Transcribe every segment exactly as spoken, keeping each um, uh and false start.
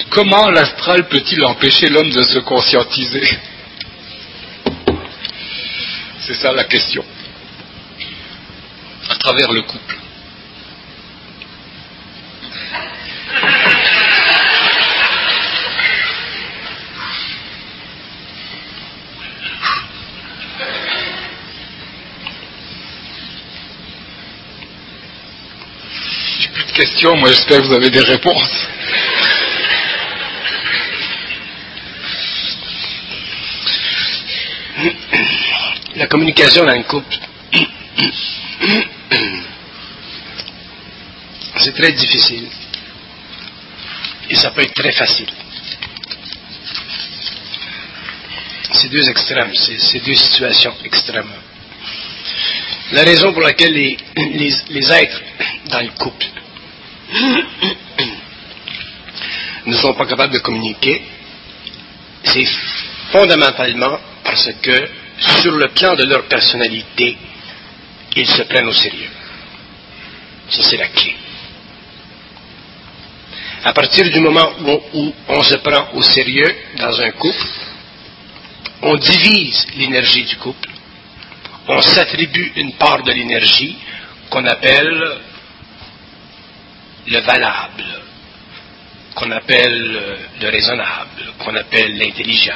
Comment l'astral peut-il empêcher l'homme de se conscientiser? C'est ça la question. À travers le couple. J'ai plus de questions, moi j'espère que vous avez des réponses. La communication dans le couple, c'est très difficile et ça peut être très facile. C'est deux extrêmes, c'est, c'est deux situations extrêmes. La raison pour laquelle les, les, les êtres dans le couple ne sont pas capables de communiquer, c'est fondamentalement parce que sur le plan de leur personnalité, ils se prennent au sérieux. Ça, c'est la clé. À partir du moment où on, où on se prend au sérieux dans un couple, on divise l'énergie du couple, on s'attribue une part de l'énergie qu'on appelle le valable, qu'on appelle le raisonnable, qu'on appelle l'intelligent.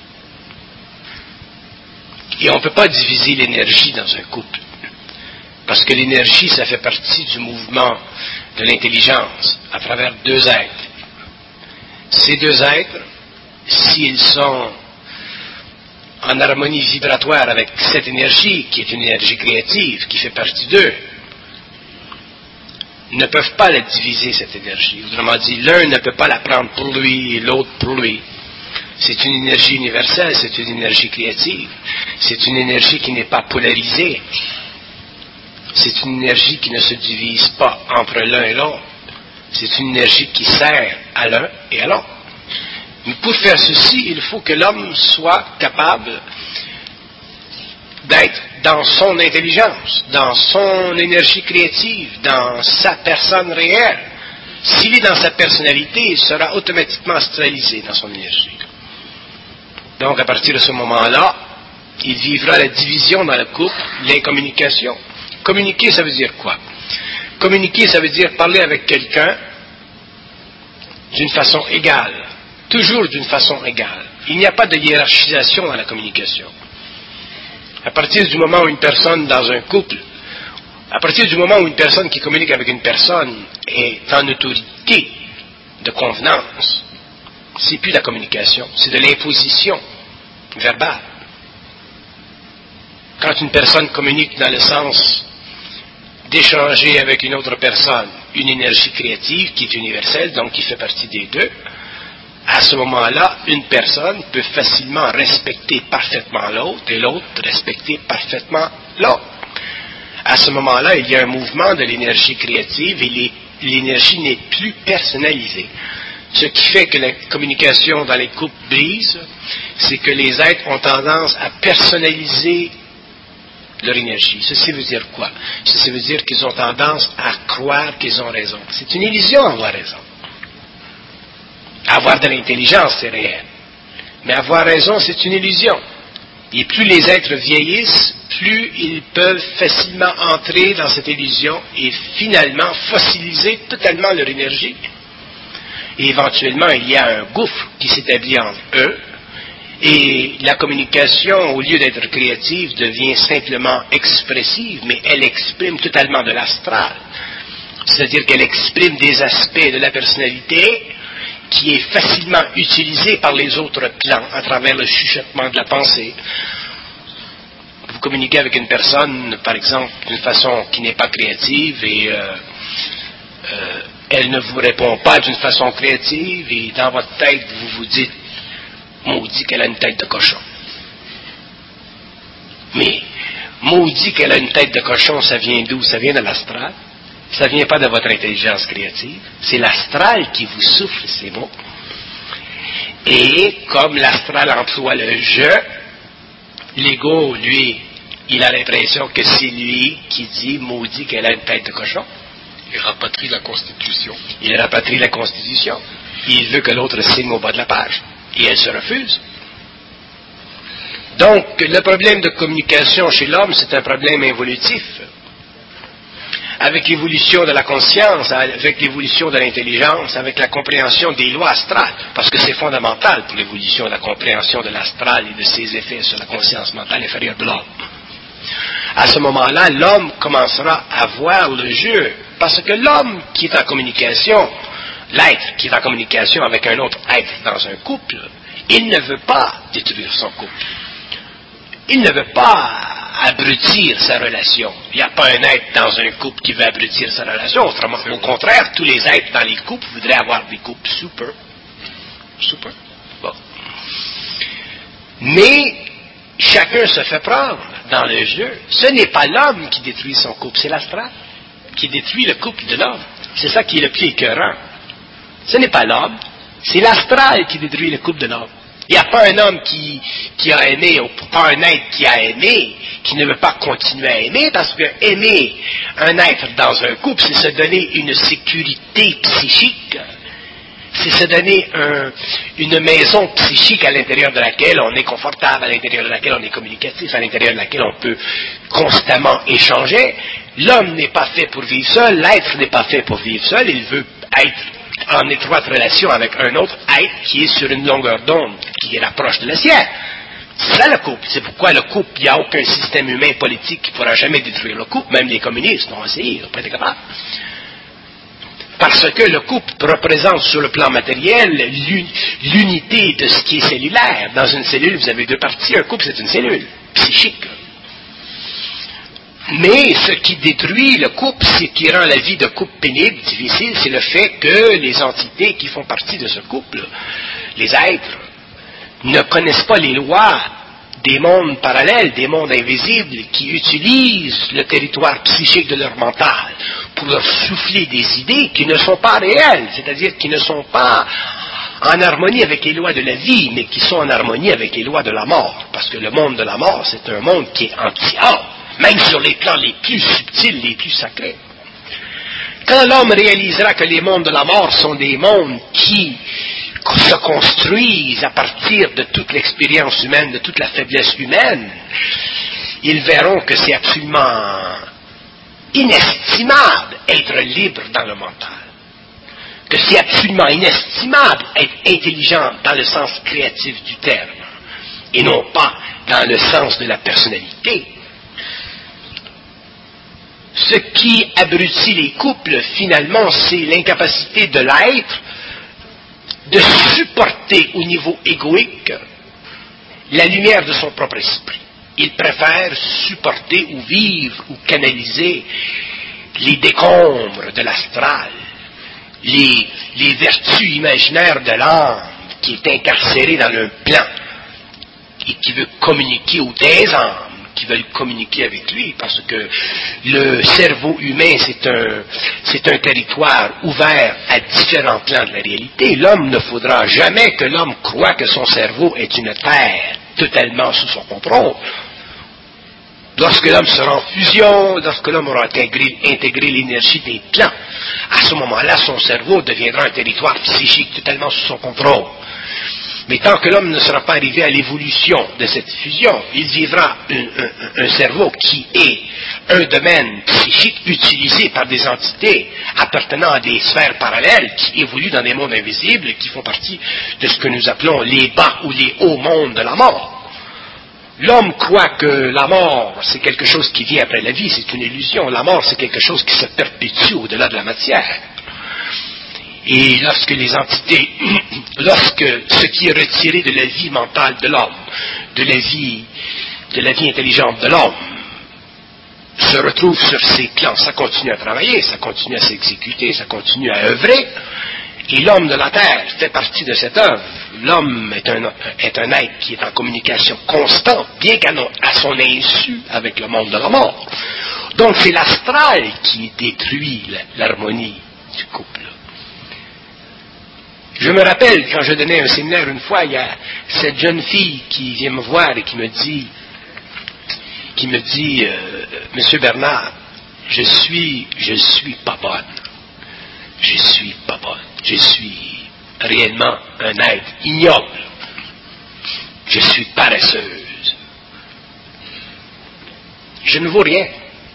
Et on ne peut pas diviser l'énergie dans un couple. Parce que l'énergie, ça fait partie du mouvement de l'intelligence à travers deux êtres. Ces deux êtres, s'ils sont en harmonie vibratoire avec cette énergie, qui est une énergie créative, qui fait partie d'eux, ne peuvent pas la diviser, cette énergie. Autrement dit, l'un ne peut pas la prendre pour lui et l'autre pour lui. C'est une énergie universelle, c'est une énergie créative, c'est une énergie qui n'est pas polarisée, c'est une énergie qui ne se divise pas entre l'un et l'autre, c'est une énergie qui sert à l'un et à l'autre. Mais pour faire ceci, il faut que l'homme soit capable d'être dans son intelligence, dans son énergie créative, dans sa personne réelle. S'il est dans sa personnalité, il sera automatiquement astralisé dans son énergie. Donc, à partir de ce moment-là, il vivra la division dans le couple, l'incommunication. Communiquer, ça veut dire quoi? Communiquer, ça veut dire parler avec quelqu'un d'une façon égale, toujours d'une façon égale. Il n'y a pas de hiérarchisation dans la communication. À partir du moment où une personne dans un couple, à partir du moment où une personne qui communique avec une personne est en autorité de convenance, c'est plus de la communication, c'est de l'imposition verbale. Quand une personne communique dans le sens d'échanger avec une autre personne une énergie créative qui est universelle, donc qui fait partie des deux, à ce moment-là, une personne peut facilement respecter parfaitement l'autre et l'autre respecter parfaitement l'autre. À ce moment-là, il y a un mouvement de l'énergie créative et les, l'énergie n'est plus personnalisée. Ce qui fait que la communication dans les couples brise, c'est que les êtres ont tendance à personnaliser leur énergie. Ceci veut dire quoi? Ceci veut dire qu'ils ont tendance à croire qu'ils ont raison. C'est une illusion avoir raison. Avoir de l'intelligence, c'est réel. Mais avoir raison, c'est une illusion. Et plus les êtres vieillissent, plus ils peuvent facilement entrer dans cette illusion et finalement fossiliser totalement leur énergie. Et éventuellement, il y a un gouffre qui s'établit entre eux, et la communication, au lieu d'être créative, devient simplement expressive, mais elle exprime totalement de l'astral. C'est-à-dire qu'elle exprime des aspects de la personnalité qui est facilement utilisé par les autres plans à travers le chuchotement de la pensée. Vous communiquez avec une personne, par exemple, d'une façon qui n'est pas créative et euh, euh, elle ne vous répond pas d'une façon créative et dans votre tête, vous vous dites « maudit qu'elle a une tête de cochon ». Mais « maudit qu'elle a une tête de cochon », ça vient d'où? Ça vient de l'astral. Ça ne vient pas de votre intelligence créative. C'est l'astral qui vous souffle ces mots. Et comme l'astral emploie le « je », l'ego, lui, il a l'impression que c'est lui qui dit « maudit qu'elle a une tête de cochon ». Il rapatrie la Constitution. Il rapatrie la Constitution. il veut que l'autre signe au bas de la page. Et elle se refuse. Donc, le problème de communication chez l'homme, c'est un problème évolutif. Avec l'évolution de la conscience, avec l'évolution de l'intelligence, avec la compréhension des lois astrales, parce que c'est fondamental pour l'évolution de la compréhension de l'astral et de ses effets sur la conscience mentale inférieure de l'homme. À ce moment-là, l'homme commencera à voir le jeu, parce que l'homme qui est en communication, l'être qui est en communication avec un autre être dans un couple, il ne veut pas détruire son couple. Il ne veut pas abrutir sa relation. Il n'y a pas un être dans un couple qui veut abrutir sa relation. Autrement, au contraire, tous les êtres dans les couples voudraient avoir des couples super. Super. Bon. Mais chacun se fait prendre dans le jeu. Ce n'est pas l'homme qui détruit son couple, c'est l'astral qui détruit le couple de l'homme. C'est ça qui est le plus écœurant. Ce n'est pas l'homme, c'est l'astral qui détruit le couple de l'homme. Il n'y a pas un homme qui, qui a aimé, ou pas un être qui a aimé, qui ne veut pas continuer à aimer, parce que aimer un être dans un couple, c'est se donner une sécurité psychique, c'est se donner un, une maison psychique à l'intérieur de laquelle on est confortable, à l'intérieur de laquelle on est communicatif, à l'intérieur de laquelle on peut constamment échanger. L'homme n'est pas fait pour vivre seul, l'être n'est pas fait pour vivre seul, il veut être en étroite relation avec un autre être qui est sur une longueur d'onde, qui est rapproche de la sienne. C'est ça le couple. C'est pourquoi le couple, il n'y a aucun système humain politique qui ne pourra jamais détruire le couple. Même les communistes ont essayé, ils n'ont pas été capables. Parce que le couple représente sur le plan matériel l'unité de ce qui est cellulaire. Dans une cellule, vous avez deux parties. Un couple, c'est une cellule psychique. Mais ce qui détruit le couple, ce qui rend la vie de couple pénible, difficile, c'est le fait que les entités qui font partie de ce couple, les êtres, ne connaissent pas les lois des mondes parallèles, des mondes invisibles, qui utilisent le territoire psychique de leur mental pour leur souffler des idées qui ne sont pas réelles, c'est-à-dire qui ne sont pas en harmonie avec les lois de la vie, mais qui sont en harmonie avec les lois de la mort. Parce que le monde de la mort, c'est un monde qui est anti-homme, même sur les plans les plus subtils, les plus sacrés. Quand l'homme réalisera que les mondes de la mort sont des mondes qui se construisent à partir de toute l'expérience humaine, de toute la faiblesse humaine, ils verront que c'est absolument inestimable être libre dans le mental. Que c'est absolument inestimable être intelligent dans le sens créatif du terme, et non pas dans le sens de la personnalité. Ce qui abrutit les couples, finalement, c'est l'incapacité de l'être de supporter au niveau égoïque la lumière de son propre esprit. Il préfère supporter ou vivre ou canaliser les décombres de l'astral, les, les vertus imaginaires de l'âme qui est incarcérée dans un plan et qui veut communiquer aux des âmes qui veulent communiquer avec lui, parce que le cerveau humain, c'est un, c'est un territoire ouvert à différents plans de la réalité. L'homme ne faudra jamais que l'homme croie que son cerveau est une terre totalement sous son contrôle. Lorsque l'homme sera en fusion, lorsque l'homme aura intégré, intégré l'énergie des plans, à ce moment-là, son cerveau deviendra un territoire psychique totalement sous son contrôle. Mais tant que l'homme ne sera pas arrivé à l'évolution de cette fusion, il vivra un, un, un cerveau qui est un domaine psychique utilisé par des entités appartenant à des sphères parallèles qui évoluent dans des mondes invisibles et qui font partie de ce que nous appelons les bas ou les hauts mondes de la mort. L'homme croit que la mort, c'est quelque chose qui vient après la vie, c'est une illusion. La mort, c'est quelque chose qui se perpétue au-delà de la matière. Et lorsque les entités, lorsque ce qui est retiré de la vie mentale de l'homme, de la vie, de la vie intelligente de l'homme, se retrouve sur ces plans, ça continue à travailler, ça continue à s'exécuter, ça continue à œuvrer, et l'homme de la terre fait partie de cette œuvre. L'homme est un, est un être qui est en communication constante, bien qu'à à son insu avec le monde de la mort. Donc c'est l'astral qui détruit l'harmonie du couple. Je me rappelle, quand je donnais un séminaire une fois, il y a cette jeune fille qui vient me voir et qui me dit, qui me dit, euh, Monsieur Bernard, je suis, je suis pas bonne. Je suis pas bonne. Je suis réellement un être ignoble. Je suis paresseuse. Je ne vaux rien.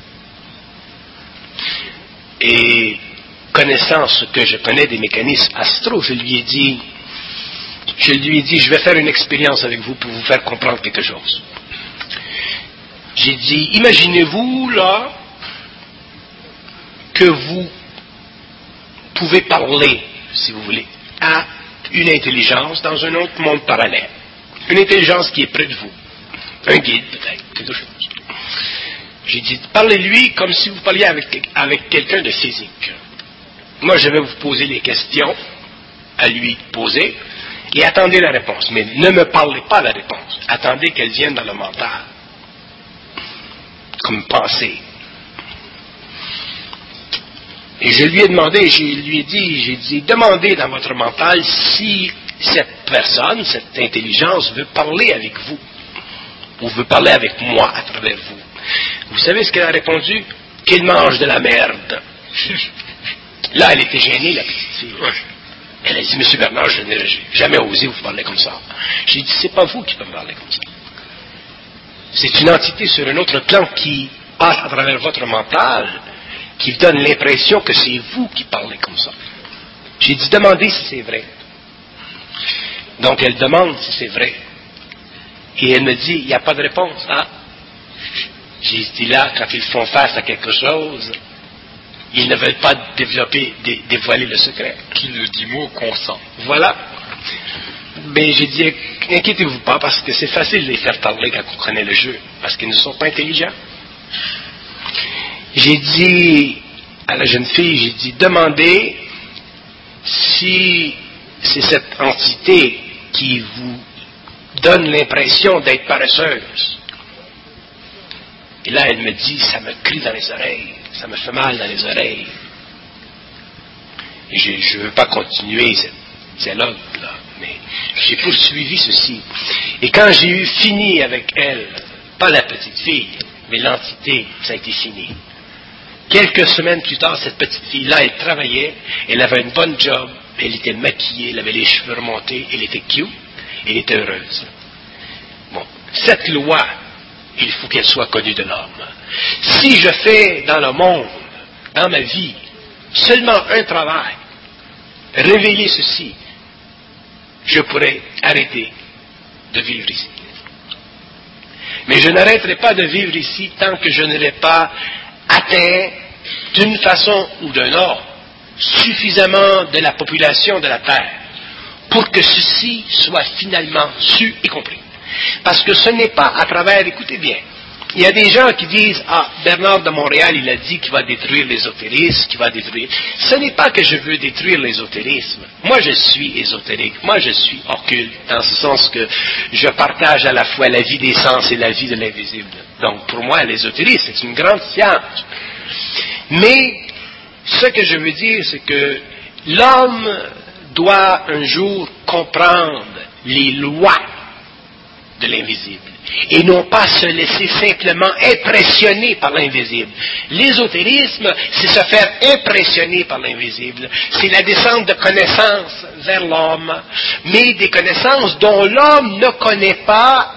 Et connaissant ce que je connais des mécanismes astraux, je lui ai dit, je lui ai dit, je vais faire une expérience avec vous pour vous faire comprendre quelque chose. J'ai dit, imaginez-vous là que vous pouvez parler, si vous voulez, à une intelligence dans un autre monde parallèle. Une intelligence qui est près de vous. Un guide peut-être, quelque chose. J'ai dit, parlez-lui comme si vous parliez avec, avec quelqu'un de physique. Moi, je vais vous poser les questions à lui poser et attendez la réponse. Mais ne me parlez pas la réponse. Attendez qu'elle vienne dans le mental. Comme pensée. Et je lui ai demandé, je lui ai dit, j'ai dit, demandez dans votre mental si cette personne, cette intelligence veut parler avec vous. Ou veut parler avec moi à travers vous. Vous savez ce qu'elle a répondu? Qu'elle mange de la merde. Là, elle était gênée, la petite fille. Elle a dit, Monsieur Bernard, je n'ai jamais osé vous parler comme ça. J'ai dit, c'est pas vous qui pouvez me parler comme ça. C'est une entité sur un autre plan qui passe à travers votre mental, qui vous donne l'impression que c'est vous qui parlez comme ça. J'ai dit, demandez si c'est vrai. Donc, elle demande si c'est vrai. Et elle me dit, il n'y a pas de réponse, hein? J'ai dit là, quand ils font face à quelque chose, ils ne veulent pas développer, dé, dévoiler le secret. Qui ne dit mot consent. Voilà. Mais j'ai dit, inquiétez-vous pas, parce que c'est facile de les faire parler quand vous connaissez le jeu, parce qu'ils ne sont pas intelligents. J'ai dit à la jeune fille, j'ai dit, demandez si c'est cette entité qui vous donne l'impression d'être paresseuse. Et là, elle me dit, ça me crie dans les oreilles, ça me fait mal dans les oreilles. Et je ne veux pas continuer ce dialogue là, mais j'ai poursuivi ceci. Et quand j'ai eu fini avec elle, pas la petite fille, mais l'entité, ça a été fini. Quelques semaines plus tard, cette petite fille-là, elle travaillait, elle avait une bonne job, elle était maquillée, elle avait les cheveux remontés, elle était cute, elle était heureuse. Bon, cette loi, il faut qu'elle soit connue de l'homme. Si je fais dans le monde, dans ma vie, seulement un travail, révéler ceci, je pourrais arrêter de vivre ici. Mais je n'arrêterai pas de vivre ici tant que je n'aurai pas atteint, d'une façon ou d'une autre, suffisamment de la population de la Terre pour que ceci soit finalement su et compris. Parce que ce n'est pas à travers, écoutez bien, il y a des gens qui disent, ah, Bernard de Montréal, il a dit qu'il va détruire l'ésotérisme, qu'il va détruire. Ce n'est pas que je veux détruire l'ésotérisme. Moi, je suis ésotérique. Moi, je suis occulte, dans ce sens que je partage à la fois la vie des sens et la vie de l'invisible. Donc, pour moi, l'ésotérisme, c'est une grande science. Mais, ce que je veux dire, c'est que l'homme doit un jour comprendre les lois de l'invisible et non pas se laisser simplement impressionner par l'invisible. L'ésotérisme, c'est se faire impressionner par l'invisible. C'est la descente de connaissances vers l'homme, mais des connaissances dont l'homme ne connaît pas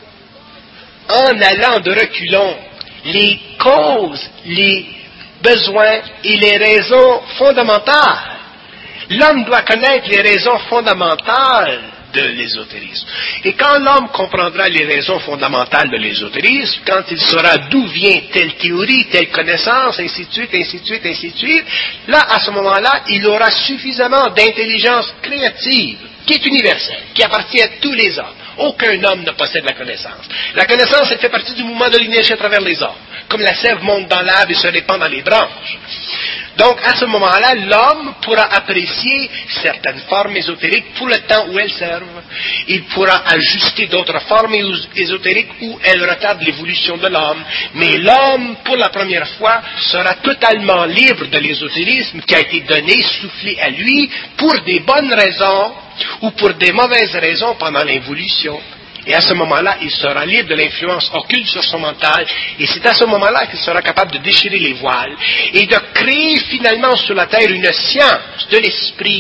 en allant de reculons les causes, les besoins et les raisons fondamentales. L'homme doit connaître les raisons fondamentales de l'ésotérisme. Et quand l'homme comprendra les raisons fondamentales de l'ésotérisme, quand il saura d'où vient telle théorie, telle connaissance, ainsi de suite, ainsi de suite, ainsi de suite, là, à ce moment-là, il aura suffisamment d'intelligence créative, qui est universelle, qui appartient à tous les hommes. Aucun homme ne possède la connaissance. La connaissance, elle fait partie du mouvement de l'énergie à travers les hommes. Comme la sève monte dans l'arbre et se répand dans les branches. Donc, à ce moment-là, l'homme pourra apprécier certaines formes ésotériques pour le temps où elles servent. Il pourra ajuster d'autres formes ésotériques où elles retardent l'évolution de l'homme. Mais l'homme, pour la première fois, sera totalement libre de l'ésotérisme qui a été donné, soufflé à lui, pour des bonnes raisons ou pour des mauvaises raisons pendant l'évolution. Et à ce moment-là, il sera libre de l'influence occulte sur son mental, et c'est à ce moment-là qu'il sera capable de déchirer les voiles, et de créer finalement sur la Terre une science de l'esprit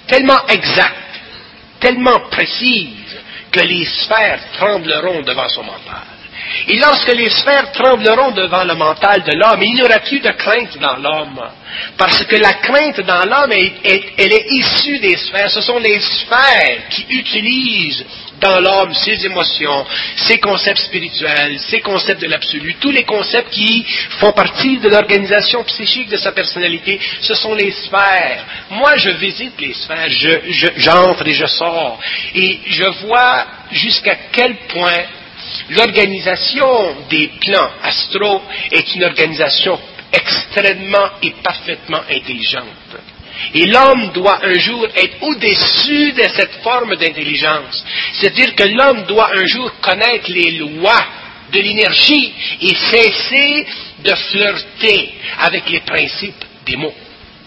tellement exacte, tellement précise, que les sphères trembleront devant son mental. Et lorsque les sphères trembleront devant le mental de l'homme, il n'y aura plus de crainte dans l'homme. Parce que la crainte dans l'homme, est, est, elle est issue des sphères. Ce sont les sphères qui utilisent dans l'homme ses émotions, ses concepts spirituels, ses concepts de l'absolu, tous les concepts qui font partie de l'organisation psychique de sa personnalité. Ce sont les sphères. Moi, je visite les sphères, je, je, j'entre et je sors. Et je vois jusqu'à quel point l'organisation des plans astraux est une organisation extrêmement et parfaitement intelligente. Et l'homme doit un jour être au-dessus de cette forme d'intelligence. C'est-à-dire que l'homme doit un jour connaître les lois de l'énergie et cesser de flirter avec les principes des mots.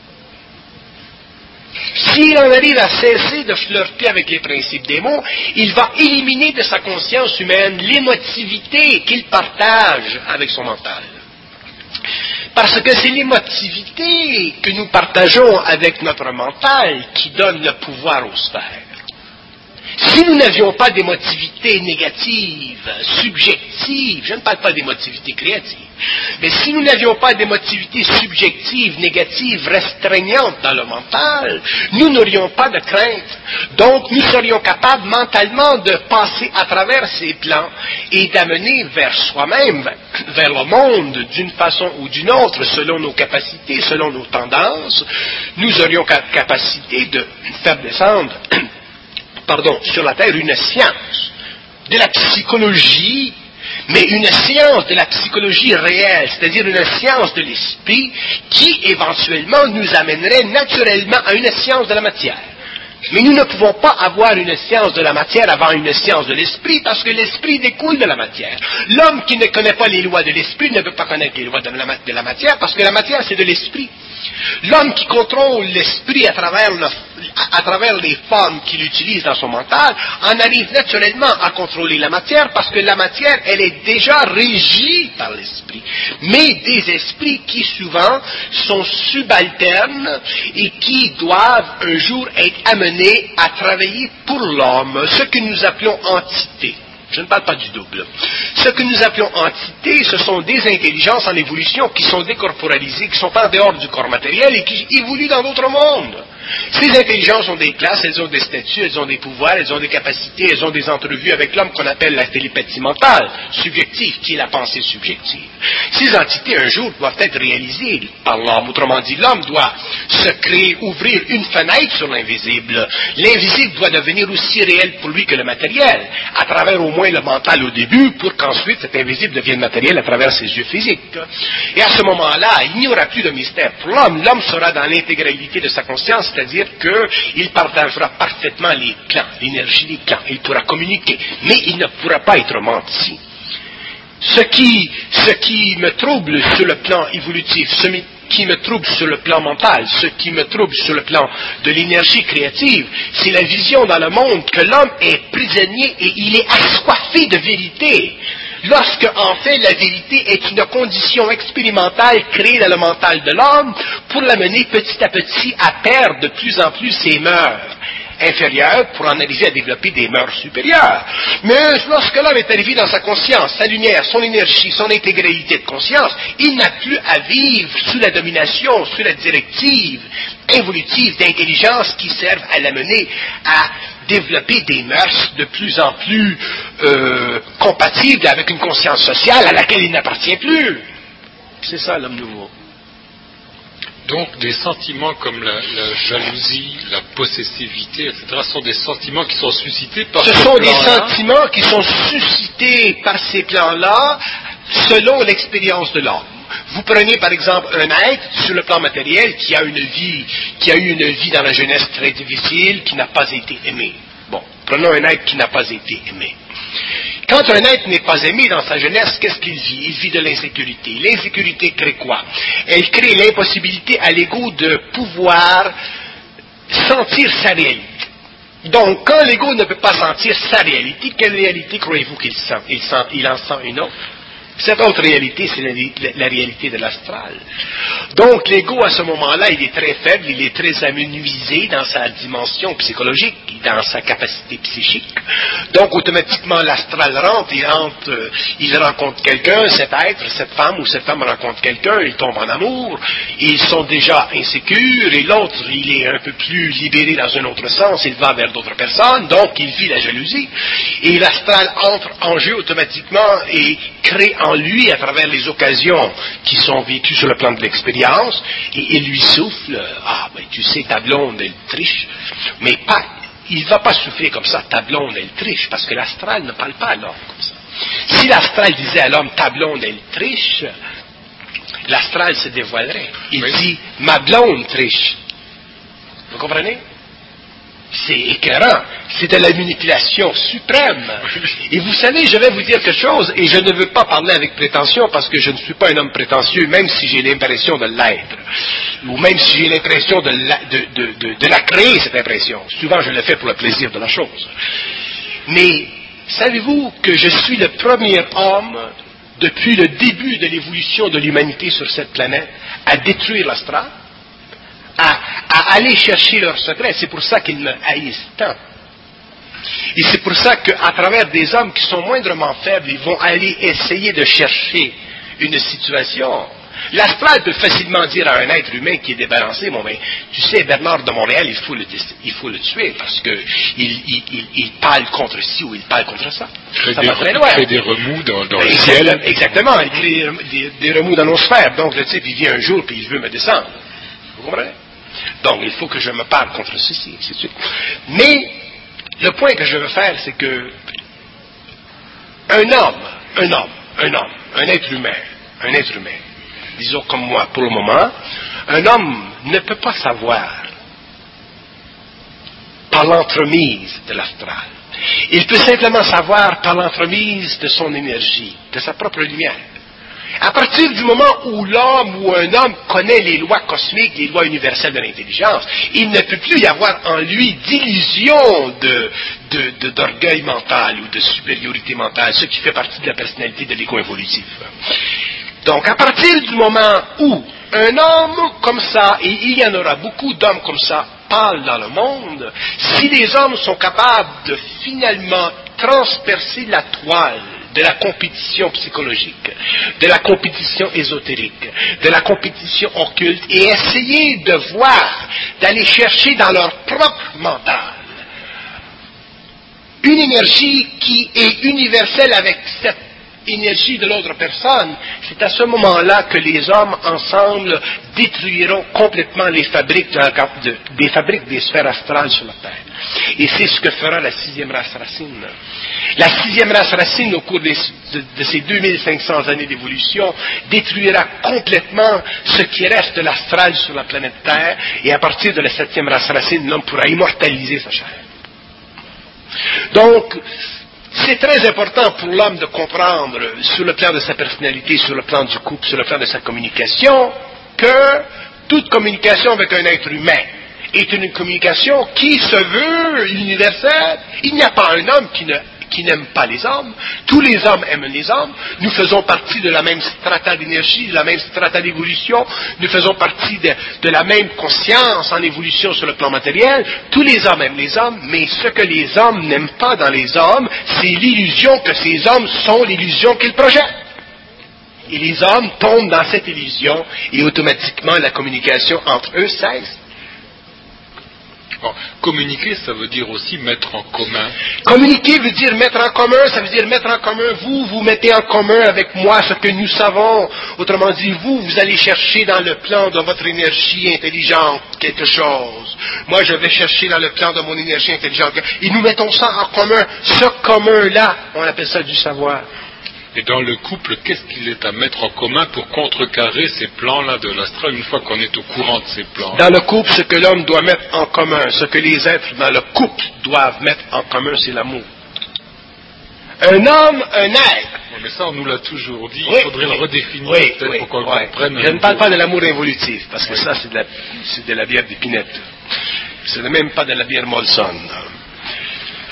S'il en arrive à cesser de flirter avec les principes des mots, il va éliminer de sa conscience humaine l'émotivité qu'il partage avec son mental. Parce que c'est l'émotivité que nous partageons avec notre mental qui donne le pouvoir aux sphères. Si nous n'avions pas d'émotivité négative, subjective, je ne parle pas d'émotivité créative, mais si nous n'avions pas d'émotivité subjective, négative, restreignante dans le mental, nous n'aurions pas de crainte. Donc, nous serions capables mentalement de passer à travers ces plans et d'amener vers soi-même, vers le monde, d'une façon ou d'une autre, selon nos capacités, selon nos tendances. Nous aurions capacité de faire descendre pardon, sur la Terre une science de la psychologie, mais une science de la psychologie réelle, c'est-à-dire une science de l'esprit qui éventuellement nous amènerait naturellement à une science de la matière. Mais nous ne pouvons pas avoir une science de la matière avant une science de l'esprit, parce que l'esprit découle de la matière. L'homme qui ne connaît pas les lois de l'esprit ne peut pas connaître les lois de la, de la matière, parce que la matière c'est de l'esprit. L'homme qui contrôle l'esprit à travers, le, à travers les formes qu'il utilise dans son mental, en arrive naturellement à contrôler la matière, parce que la matière, elle est déjà régie par l'esprit. Mais des esprits qui souvent sont subalternes et qui doivent un jour être amenés à travailler pour l'homme, ce que nous appelons entité. Je ne parle pas du double. Ce que nous appelons entités, ce sont des intelligences en évolution qui sont décorporalisées, qui sont en dehors du corps matériel et qui évoluent dans d'autres mondes. Ces intelligences ont des classes, elles ont des statuts, elles ont des pouvoirs, elles ont des capacités, elles ont des entrevues avec l'homme qu'on appelle la télépathie mentale, subjective, qui est la pensée subjective. Ces entités, un jour, doivent être réalisées par l'homme. Autrement dit, l'homme doit se créer, ouvrir une fenêtre sur l'invisible. L'invisible doit devenir aussi réel pour lui que le matériel, à travers au moins le mental au début, pour qu'ensuite cet invisible devienne matériel à travers ses yeux physiques. Et à ce moment-là, il n'y aura plus de mystère pour l'homme. L'homme sera dans l'intégralité de sa conscience, c'est-à-dire qu'il partagera parfaitement les plans, l'énergie des plans. Il pourra communiquer, mais il ne pourra pas être menti. Ce qui, ce qui me trouble sur le plan évolutif, ce qui me trouble sur le plan mental, ce qui me trouble sur le plan de l'énergie créative, c'est la vision dans le monde que l'homme est prisonnier et il est assoiffé de vérité. Lorsque, en fait, la vérité est une condition expérimentale créée dans le mental de l'homme pour l'amener petit à petit à perdre de plus en plus ses mœurs inférieures pour en arriver à développer des mœurs supérieures. Mais lorsque l'homme est arrivé dans sa conscience, sa lumière, son énergie, son intégralité de conscience, il n'a plus à vivre sous la domination, sous la directive évolutive d'intelligence qui servent à l'amener à développer des mœurs de plus en plus euh, compatibles avec une conscience sociale à laquelle il n'appartient plus. C'est ça l'homme nouveau. Donc des sentiments comme la, la jalousie, la possessivité, et cetera sont des sentiments qui sont suscités par Ce ces sont des plans-là. sentiments qui sont suscités par ces plans-là selon l'expérience de l'homme. Vous prenez par exemple un être sur le plan matériel qui a une vie, qui a eu une vie dans la jeunesse très difficile, qui n'a pas été aimé. Bon, prenons un être qui n'a pas été aimé. Quand un être n'est pas aimé dans sa jeunesse, qu'est-ce qu'il vit? Il vit de l'insécurité. L'insécurité crée quoi? Elle crée l'impossibilité à l'ego de pouvoir sentir sa réalité. Donc, quand l'ego ne peut pas sentir sa réalité, quelle réalité croyez-vous qu'il sent? Il sent, il en sent une autre? Cette autre réalité, c'est la, la, la réalité de l'astral. Donc, l'ego, à ce moment-là, il est très faible, il est très amenuisé dans sa dimension psychologique, dans sa capacité psychique. Donc, automatiquement, l'astral rentre, il rentre, euh, il rencontre quelqu'un, cet être, cette femme ou cette femme rencontre quelqu'un, ils tombent en amour, ils sont déjà insécures, et l'autre, il est un peu plus libéré dans un autre sens, il va vers d'autres personnes, donc il vit la jalousie, et l'astral entre en jeu automatiquement et crée en lui, à travers les occasions qui sont vécues sur le plan de l'expérience, et il lui souffle, ah, ben tu sais, ta blonde, elle triche, mais pas, il ne va pas souffler comme ça, ta blonde, elle triche, parce que l'astral ne parle pas à l'homme comme ça. Si l'astral disait à l'homme, ta blonde, elle triche, l'astral se dévoilerait. Il oui. dit, ma blonde triche. Vous comprenez? C'est écœurant. C'est de la manipulation suprême. Et vous savez, je vais vous dire quelque chose, et je ne veux pas parler avec prétention, parce que je ne suis pas un homme prétentieux, même si j'ai l'impression de l'être. Ou même si j'ai l'impression de la, de, de, de, de la créer, cette impression. Souvent, je le fais pour le plaisir de la chose. Mais, savez-vous que je suis le premier homme, depuis le début de l'évolution de l'humanité sur cette planète, à détruire l'astral? À, à aller chercher leurs secrets. C'est pour ça qu'ils me haïssent tant. Et c'est pour ça qu'à travers des hommes qui sont moindrement faibles, ils vont aller essayer de chercher une situation. L'astral peut facilement dire à un être humain qui est débalancé, bon ben, tu sais, Bernard de Montréal, il faut le, il faut le tuer parce que il, il, il, il parle contre ci ou il parle contre ça. Il ça fait, des, il fait des remous dans, dans le ciel. Exactement, il crée des, des remous dans nos sphères. Donc le type, il vient un jour puis il veut me descendre. Vous comprenez? Donc, il faut que je me parle contre ceci, ainsi de suite. Mais, le point que je veux faire, c'est que un homme, un homme, un homme, un être humain, un être humain, disons comme moi pour le moment, un homme ne peut pas savoir par l'entremise de l'astral. Il peut simplement savoir par l'entremise de son énergie, de sa propre lumière. À partir du moment où l'homme ou un homme connaît les lois cosmiques, les lois universelles de l'intelligence, il ne peut plus y avoir en lui d'illusion de, de, de, d'orgueil mental ou de supériorité mentale, ce qui fait partie de la personnalité de l'ego évolutif. Donc, à partir du moment où un homme comme ça, et il y en aura beaucoup d'hommes comme ça, parlent dans le monde, si les hommes sont capables de finalement transpercer la toile de la compétition psychologique, de la compétition ésotérique, de la compétition occulte, et essayer de voir, d'aller chercher dans leur propre mental une énergie qui est universelle avec cette énergie de l'autre personne, c'est à ce moment-là que les hommes ensemble détruiront complètement les fabriques, de la, de, des fabriques des sphères astrales sur la Terre. Et c'est ce que fera la sixième race racine. La sixième race racine, au cours des, de, de ces deux mille cinq cents années d'évolution, détruira complètement ce qui reste de l'astral sur la planète Terre, et à partir de la septième race racine, l'homme pourra immortaliser sa chair. Donc, c'est très important pour l'homme de comprendre, sur le plan de sa personnalité, sur le plan du couple, sur le plan de sa communication, que toute communication avec un être humain est une communication qui se veut universelle. Il n'y a pas un homme qui ne qui n'aime pas les hommes. Tous les hommes aiment les hommes. Nous faisons partie de la même strata d'énergie, de la même strata d'évolution. Nous faisons partie de, de la même conscience en évolution sur le plan matériel. Tous les hommes aiment les hommes, mais ce que les hommes n'aiment pas dans les hommes, c'est l'illusion que ces hommes sont l'illusion qu'ils projettent. Et les hommes tombent dans cette illusion et automatiquement la communication entre eux cesse. Bon, communiquer, ça veut dire aussi mettre en commun. Communiquer veut dire mettre en commun, ça veut dire mettre en commun, vous, vous mettez en commun avec moi ce que nous savons. Autrement dit, vous, vous allez chercher dans le plan de votre énergie intelligente quelque chose. Moi, je vais chercher dans le plan de mon énergie intelligente. Et nous mettons ça en commun. Ce commun-là, on appelle ça du savoir. Et dans le couple, qu'est-ce qu'il est à mettre en commun pour contrecarrer ces plans-là de l'astral une fois qu'on est au courant de ces plans? Dans le couple, ce que l'homme doit mettre en commun, ce que les êtres dans le couple doivent mettre en commun, c'est l'amour. Un homme, un être. Oui, mais ça, on nous l'a toujours dit. Oui, il faudrait oui, le redéfinir oui, peut-être oui, pour qu'on oui. comprenne. Je ne parle pas de l'amour évolutif, parce que oui. ça, c'est de, la, c'est de la bière d'épinette. Ce n'est même pas de la bière Molson.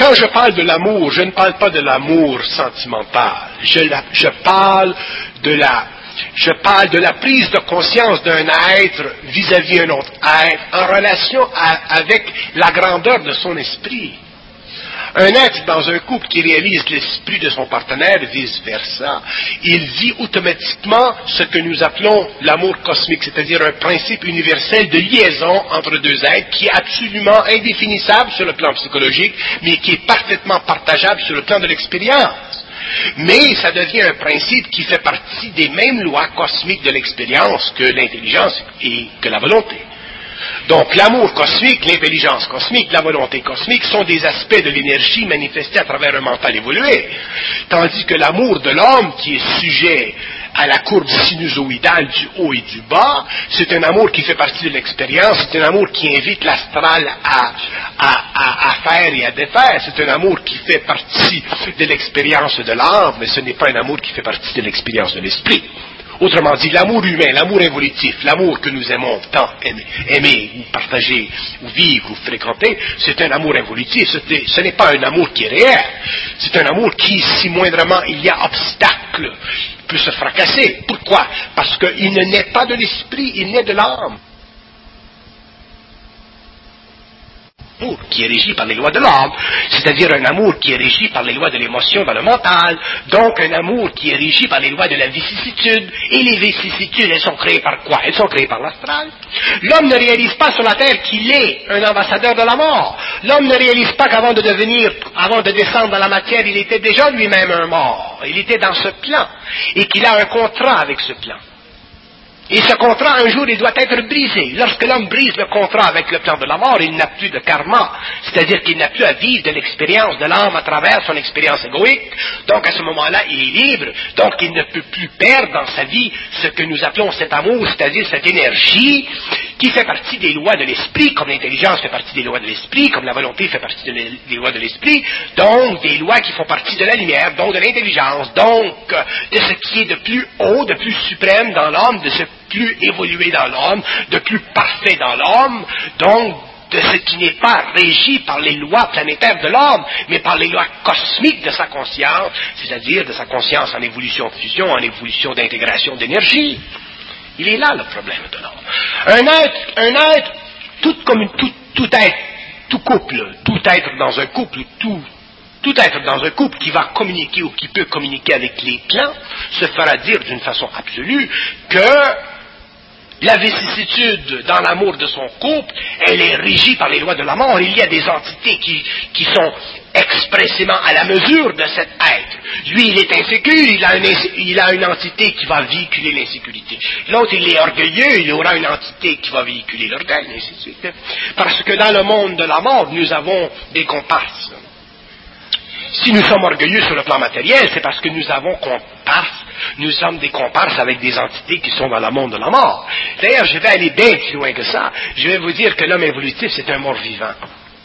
quand je parle de l'amour, je ne parle pas de l'amour sentimental. Je, la, je parle de la, je parle de la prise de conscience d'un être vis-à-vis un autre être en relation à, avec la grandeur de son esprit. Un être dans un couple qui réalise l'esprit de son partenaire, vice-versa, il vit automatiquement ce que nous appelons l'amour cosmique, c'est-à-dire un principe universel de liaison entre deux êtres qui est absolument indéfinissable sur le plan psychologique, mais qui est parfaitement partageable sur le plan de l'expérience. Mais ça devient un principe qui fait partie des mêmes lois cosmiques de l'expérience que l'intelligence et que la volonté. Donc l'amour cosmique, l'intelligence cosmique, la volonté cosmique sont des aspects de l'énergie manifestés à travers un mental évolué. Tandis que l'amour de l'homme, qui est sujet à la courbe sinusoïdale du haut et du bas, c'est un amour qui fait partie de l'expérience, c'est un amour qui invite l'astral à, à, à, à faire et à défaire, c'est un amour qui fait partie de l'expérience de l'âme, mais ce n'est pas un amour qui fait partie de l'expérience de l'esprit. Autrement dit, l'amour humain, l'amour évolutif, l'amour que nous aimons tant aimer, aimer ou partager, ou vivre, ou fréquenter, c'est un amour évolutif, ce n'est pas un amour qui est réel, c'est un amour qui, si moindrement il y a obstacle, peut se fracasser. Pourquoi? Parce qu'il ne naît pas de l'esprit, il naît de l'âme. Amour qui est régi par les lois de l'âme, c'est-à-dire un amour qui est régi par les lois de l'émotion dans le mental, donc un amour qui est régi par les lois de la vicissitude, et les vicissitudes, elles sont créées par quoi? Elles sont créées par l'astral. L'homme ne réalise pas sur la terre qu'il est un ambassadeur de la mort. L'homme ne réalise pas qu'avant de devenir, avant de descendre dans la matière, il était déjà lui-même un mort. Il était dans ce plan, et qu'il a un contrat avec ce plan. Et ce contrat, un jour, il doit être brisé. Lorsque l'homme brise le contrat avec le plan de la mort, il n'a plus de karma, c'est-à-dire qu'il n'a plus à vivre de l'expérience de l'âme à travers son expérience égoïque. Donc, à ce moment-là, il est libre. Donc, il ne peut plus perdre dans sa vie ce que nous appelons cet amour, c'est-à-dire cette énergie qui fait partie des lois de l'esprit, comme l'intelligence fait partie des lois de l'esprit, comme la volonté fait partie de des lois de l'esprit, donc des lois qui font partie de la lumière, donc de l'intelligence, donc de ce qui est de plus haut, de plus suprême dans l'homme, de ce plus évolué dans l'homme, de plus parfait dans l'homme, donc de ce qui n'est pas régi par les lois planétaires de l'homme, mais par les lois cosmiques de sa conscience, c'est-à-dire de sa conscience en évolution de fusion, en évolution d'intégration d'énergie. Il est là le problème de l'homme. Un être, un être, tout comme tout, tout être, tout couple, tout être dans un couple, tout Tout être dans un couple qui va communiquer ou qui peut communiquer avec les plans se fera dire d'une façon absolue que la vicissitude dans l'amour de son couple, elle est régie par les lois de la mort. Il y a des entités qui, qui sont expressément à la mesure de cet être. Lui, il est insécure, il a, une, il a une entité qui va véhiculer l'insécurité. L'autre, il est orgueilleux, il aura une entité qui va véhiculer l'orgueil, et ainsi de suite. Parce que dans le monde de la mort, nous avons des comparses. Si nous sommes orgueilleux sur le plan matériel, c'est parce que nous avons comparse, nous sommes des comparses avec des entités qui sont dans le monde de la mort. D'ailleurs, je vais aller bien plus loin que ça. Je vais vous dire que l'homme évolutif, c'est un mort-vivant.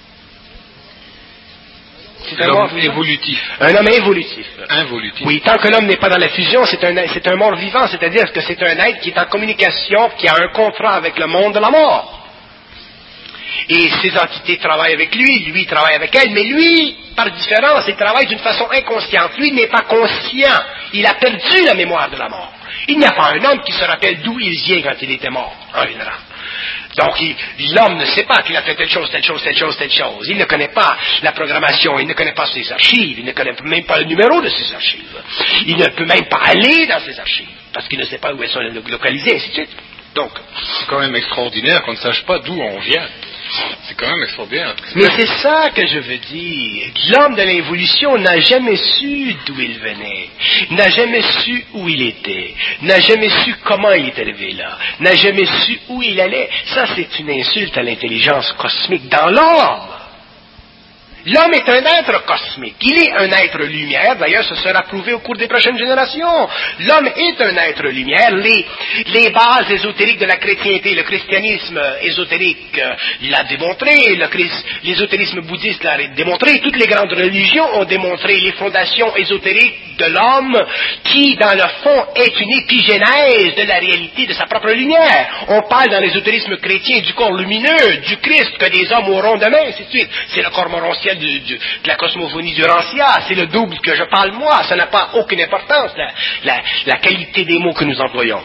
C'est un mort évolutif. Un homme évolutif. Involutif. Oui, tant que l'homme n'est pas dans la fusion, c'est un, c'est un mort-vivant, c'est-à-dire que c'est un être qui est en communication, qui a un contrat avec le monde de la mort. Et ces entités travaillent avec lui, lui travaille avec elle, mais lui, par différence, il travaille d'une façon inconsciente. Lui n'est pas conscient. Il a perdu la mémoire de la mort. Il n'y a pas un homme qui se rappelle d'où il vient quand il était mort, en général. Donc, il, l'homme ne sait pas qu'il a fait telle chose, telle chose, telle chose, telle chose. Il ne connaît pas la programmation, il ne connaît pas ses archives, il ne connaît même pas le numéro de ses archives. Il ne peut même pas aller dans ses archives, parce qu'il ne sait pas où elles sont localisées, ainsi de suite. Donc, c'est quand même extraordinaire qu'on ne sache pas d'où on vient. C'est quand même extraordinaire. Mais c'est ça que je veux dire. L'homme de l'évolution n'a jamais su d'où il venait, n'a jamais su où il était, n'a jamais su comment il est arrivé là, n'a jamais su où il allait. Ça, c'est une insulte à l'intelligence cosmique dans l'homme. L'homme est un être cosmique. Il est un être lumière. D'ailleurs, ce sera prouvé au cours des prochaines générations. L'homme est un être lumière. Les, les bases ésotériques de la chrétienté, le christianisme ésotérique euh, l'a démontré, le christ, l'ésotérisme bouddhiste l'a démontré, toutes les grandes religions ont démontré les fondations ésotériques de l'homme qui, dans le fond, est une épigénèse de la réalité de sa propre lumière. On parle dans l'ésotérisme chrétien du corps lumineux, du Christ que des hommes auront demain, ainsi de suite. C'est le corps morontiel du, du, de la cosmophonie du Rancia, c'est le double que je parle moi, ça n'a pas aucune importance, la, la, la qualité des mots que nous employons.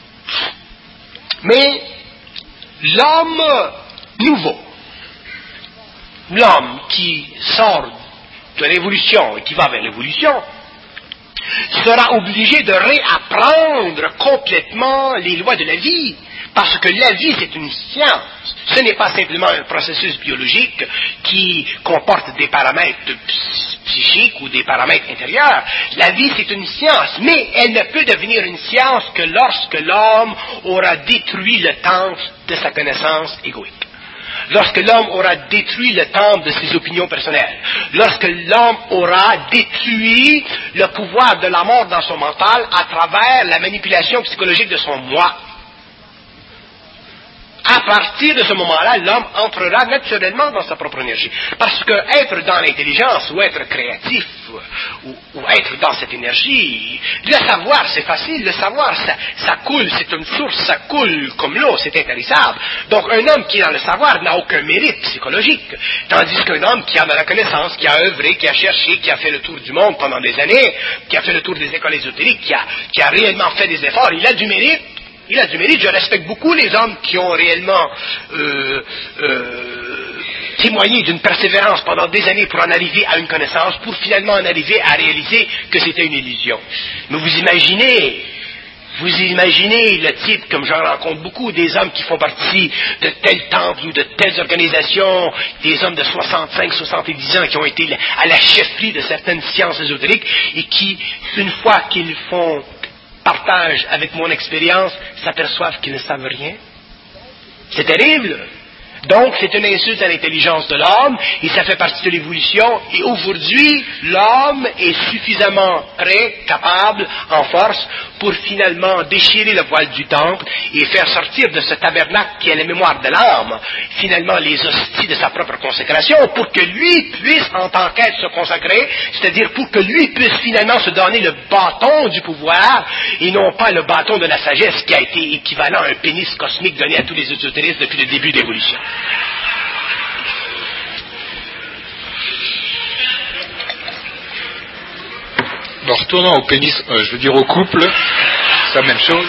Mais l'homme nouveau, l'homme qui sort de l'évolution et qui va vers l'évolution, sera obligé de réapprendre complètement les lois de la vie, parce que la vie c'est une science. Ce n'est pas simplement un processus biologique qui comporte des paramètres psychiques ou des paramètres intérieurs. La vie c'est une science, mais elle ne peut devenir une science que lorsque l'homme aura détruit le temple de sa connaissance égoïque. Lorsque l'homme aura détruit le temple de ses opinions personnelles, lorsque l'homme aura détruit le pouvoir de la mort dans son mental à travers la manipulation psychologique de son moi, à partir de ce moment-là, l'homme entrera naturellement dans sa propre énergie. Parce que être dans l'intelligence, ou être créatif, ou, ou être dans cette énergie, le savoir c'est facile, le savoir ça, ça coule, c'est une source, ça coule comme l'eau, c'est intarissable. Donc un homme qui est dans le savoir n'a aucun mérite psychologique, tandis qu'un homme qui a dans la connaissance, qui a œuvré, qui a cherché, qui a fait le tour du monde pendant des années, qui a fait le tour des écoles ésotériques, qui a, qui a réellement fait des efforts, il a du mérite. Il a du mérite. Je respecte beaucoup les hommes qui ont réellement euh, euh, témoigné d'une persévérance pendant des années pour en arriver à une connaissance, pour finalement en arriver à réaliser que c'était une illusion. Mais vous imaginez, vous imaginez le type, comme j'en rencontre beaucoup, des hommes qui font partie de tels temples ou de telles organisations, des hommes de soixante-cinq, soixante-dix ans qui ont été à la chefferie de certaines sciences ésotériques et qui, une fois qu'ils font partage avec mon expérience, s'aperçoivent qu'ils ne savent rien. C'est terrible. Donc, c'est une insulte à l'intelligence de l'homme, et ça fait partie de l'évolution, et aujourd'hui, l'homme est suffisamment prêt, capable, en force, pour finalement déchirer le voile du temple, et faire sortir de ce tabernacle qui est la mémoire de l'âme, finalement les hosties de sa propre consécration, pour que lui puisse, en tant qu'être, se consacrer, c'est-à-dire pour que lui puisse finalement se donner le bâton du pouvoir, et non pas le bâton de la sagesse qui a été équivalent à un pénis cosmique donné à tous les ésotéristes depuis le début de l'évolution. En retournant au pénis, euh, je veux dire au couple, c'est la même chose.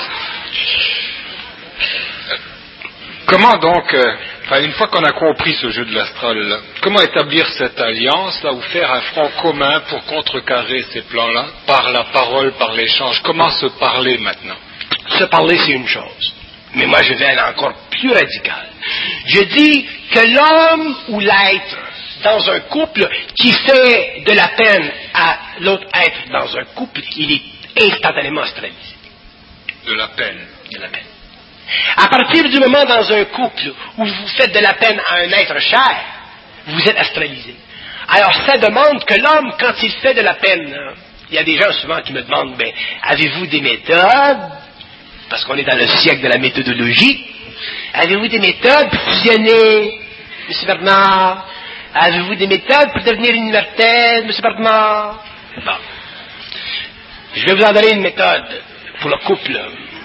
Comment donc, euh, enfin, une fois qu'on a compris ce jeu de l'astral, comment établir cette alliance là ou faire un front commun pour contrecarrer ces plans-là, par la parole, par l'échange? Comment se parler maintenant? Se parler, c'est une chose. Mais moi, je vais aller encore plus radical. Je dis que l'homme ou l'être dans un couple qui fait de la peine à l'autre être dans un couple, il est instantanément astralisé. De la peine. De la peine. À partir du moment dans un couple où vous faites de la peine à un être cher, vous êtes astralisé. Alors ça demande que l'homme, quand il fait de la peine, il y a des gens souvent qui me demandent, ben, avez-vous des méthodes? Parce qu'on est dans le siècle de la méthodologie. Avez-vous des méthodes pour fusionner, M. Bernard? Avez-vous des méthodes pour devenir une immortelle, M. Bernard? Bon. Je vais vous en donner une méthode pour le couple.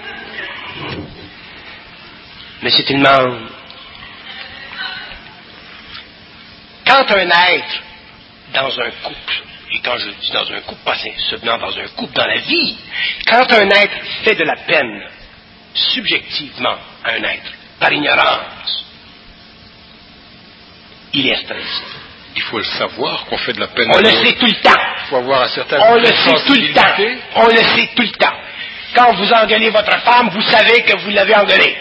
M. Tillman, quand un être dans un couple, et quand je dis dans un couple, pas seulement dans un couple, dans la vie, quand un être fait de la peine subjectivement à un être, par ignorance, il est astralisé. Il faut le savoir qu'on fait de la peine. On le sait tout le temps. Il faut avoir un certain On le sait tout le temps. On le sait tout le temps. Quand vous engueulez votre femme, vous savez que vous l'avez engueulée.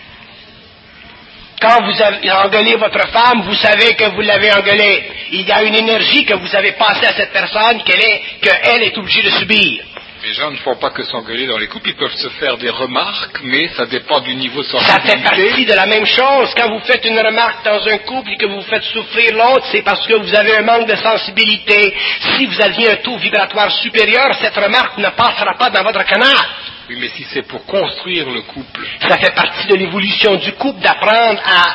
Quand vous avez engueulé votre femme, vous savez que vous l'avez engueulée. Il y a une énergie que vous avez passée à cette personne qu'elle est, qu'elle est obligée de subir. Les gens ne font pas que s'engueuler dans les couples, ils peuvent se faire des remarques, mais ça dépend du niveau de sensibilité. Ça fait partie de la même chose. Quand vous faites une remarque dans un couple et que vous faites souffrir l'autre, c'est parce que vous avez un manque de sensibilité. Si vous aviez un taux vibratoire supérieur, cette remarque ne passera pas dans votre canal. Oui, mais si c'est pour construire le couple. Ça fait partie de l'évolution du couple d'apprendre à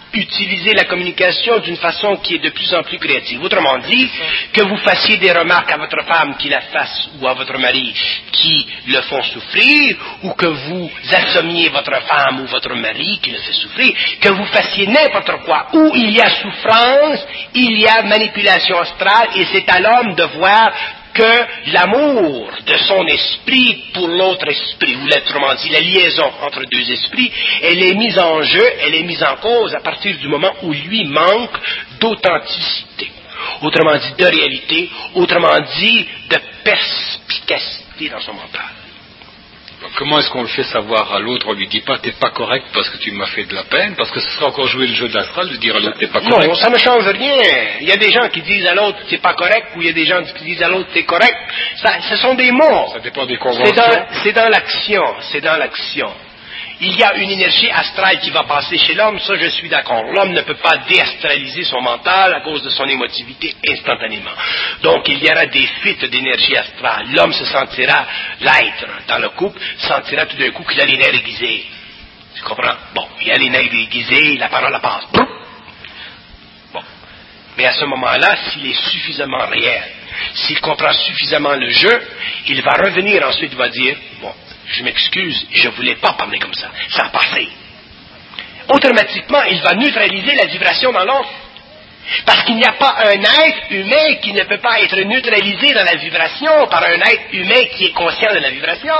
utiliser la communication d'une façon qui est de plus en plus créative. Autrement dit, que vous fassiez des remarques à votre femme qui la fasse ou à votre mari qui le font souffrir, ou que vous assommiez votre femme ou votre mari qui le fait souffrir, que vous fassiez n'importe quoi. Où il y a souffrance, il y a manipulation astrale, et c'est à l'homme de voir que l'amour de son esprit pour l'autre esprit, ou autrement dit, la liaison entre deux esprits, elle est mise en jeu, elle est mise en cause à partir du moment où lui manque d'authenticité. Autrement dit, de réalité, autrement dit, de perspicacité dans son mental. Comment est-ce qu'on le fait savoir à l'autre? On lui dit pas t'es pas correct parce que tu m'as fait de la peine, parce que ce sera encore jouer le jeu de l'astral de dire à l'autre t'es pas correct. Non, ça ne change rien. Il y a des gens qui disent à l'autre t'es pas correct, ou il y a des gens qui disent à l'autre t'es correct. Ça, ce sont des mots. Ça dépend des conventions. C'est dans, c'est dans l'action, c'est dans l'action. Il y a une énergie astrale qui va passer chez l'homme, ça je suis d'accord. L'homme ne peut pas déastraliser son mental à cause de son émotivité instantanément. Donc il y aura des fuites d'énergie astrale. L'homme se sentira, l'être dans le couple, sentira tout d'un coup qu'il a les nerfs aiguisés. Tu comprends? Bon, il a les nerfs aiguisés, la parole la passe. Bon. Mais à ce moment-là, s'il est suffisamment réel, s'il comprend suffisamment le jeu, il va revenir ensuite, il va dire, bon, je m'excuse, je ne voulais pas parler comme ça. Ça a passé. Automatiquement, il va neutraliser la vibration dans l'autre. Parce qu'il n'y a pas un être humain qui ne peut pas être neutralisé dans la vibration par un être humain qui est conscient de la vibration.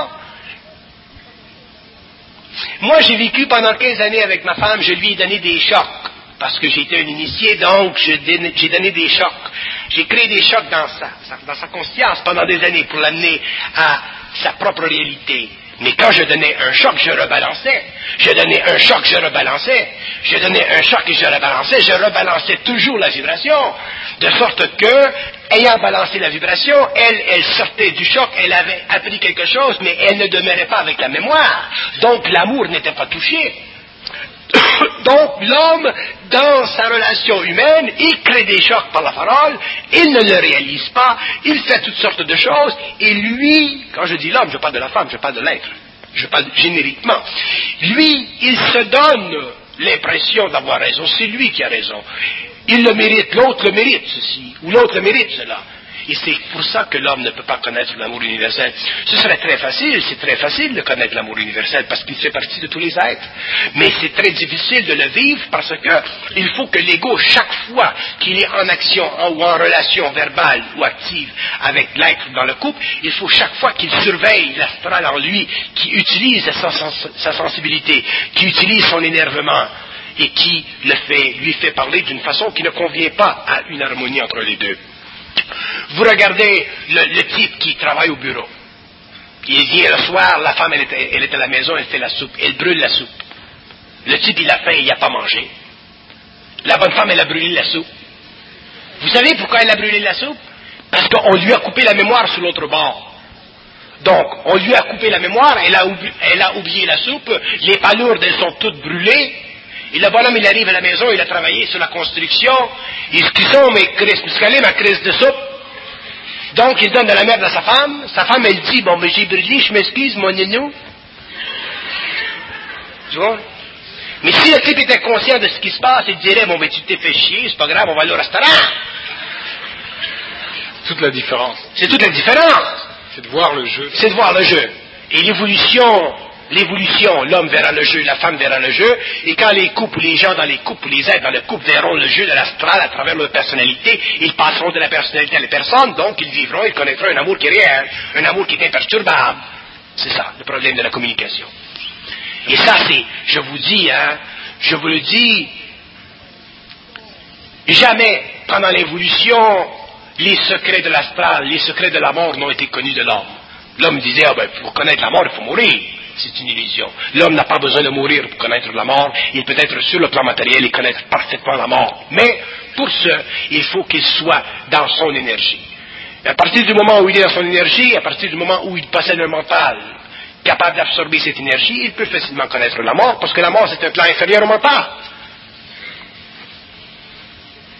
Moi, j'ai vécu pendant quinze années avec ma femme, je lui ai donné des chocs. Parce que j'étais un initié, donc j'ai donné des chocs. J'ai créé des chocs dans sa, dans sa conscience pendant des années pour l'amener à sa propre réalité. Mais quand je donnais un choc, je rebalançais. Je donnais un choc, je rebalançais. Je donnais un choc et je rebalançais. Je rebalançais toujours la vibration. De sorte que, ayant balancé la vibration, elle, elle sortait du choc, elle avait appris quelque chose, mais elle ne demeurait pas avec la mémoire. Donc l'amour n'était pas touché. Donc l'homme, dans sa relation humaine, il crée des chocs par la parole, il ne le réalise pas, il fait toutes sortes de choses, et lui, quand je dis l'homme, je parle de la femme, je parle de l'être, je parle génériquement, lui, il se donne l'impression d'avoir raison, c'est lui qui a raison. Il le mérite, l'autre le mérite ceci, ou l'autre le mérite cela. Et c'est pour ça que l'homme ne peut pas connaître l'amour universel. Ce serait très facile, c'est très facile de connaître l'amour universel parce qu'il fait partie de tous les êtres. Mais c'est très difficile de le vivre parce que il faut que l'ego, chaque fois qu'il est en action ou en relation verbale ou active avec l'être dans le couple, il faut chaque fois qu'il surveille l'astral en lui, qui utilise sa, sens- sa sensibilité, qui utilise son énervement et qui le fait, lui fait parler d'une façon qui ne convient pas à une harmonie entre les deux. Vous regardez le, le type qui travaille au bureau. Il vient le soir, la femme elle est, elle est à la maison, elle fait la soupe, elle brûle la soupe. Le type il a faim, il n'a pas mangé. La bonne femme elle a brûlé la soupe. Vous savez pourquoi elle a brûlé la soupe? Parce qu'on lui a coupé la mémoire sur l'autre bord. Donc, on lui a coupé la mémoire, elle a, oublié, elle a oublié la soupe, les palourdes elles sont toutes brûlées. Et le bonhomme, il arrive à la maison, il a travaillé sur la construction. Il dit, mais Chris, muscalé ma crise de soupe. Donc, il donne de la merde à sa femme. Sa femme, elle dit, bon, mais j'ai brûlé, je m'excuse, mon nounou. Tu vois? Mais si le type était conscient de ce qui se passe, il dirait, bon, mais tu t'es fait chier, c'est pas grave, on va aller au restaurant. Toute la différence. C'est toute la différence. C'est de voir le jeu. C'est de voir le jeu. Et l'évolution... L'évolution, l'homme verra le jeu, la femme verra le jeu, et quand les couples, les gens dans les couples, les êtres dans le couple verront le jeu de l'astral à travers leur personnalité, ils passeront de la personnalité à la personne, donc ils vivront, ils connaîtront un amour qui est réel, un amour qui est imperturbable. C'est ça, le problème de la communication. Et ça, c'est, je vous dis, hein, je vous le dis, jamais, pendant l'évolution, les secrets de l'astral, les secrets de la mort n'ont été connus de l'homme. L'homme disait, ah ben, pour connaître la mort, il faut mourir. C'est une illusion. L'homme n'a pas besoin de mourir pour connaître la mort. Il peut être sur le plan matériel et connaître parfaitement la mort. Mais, pour ce, il faut qu'il soit dans son énergie. Et à partir du moment où il est dans son énergie, à partir du moment où il possède un mental capable d'absorber cette énergie, il peut facilement connaître la mort, parce que la mort, c'est un plan inférieur au mental.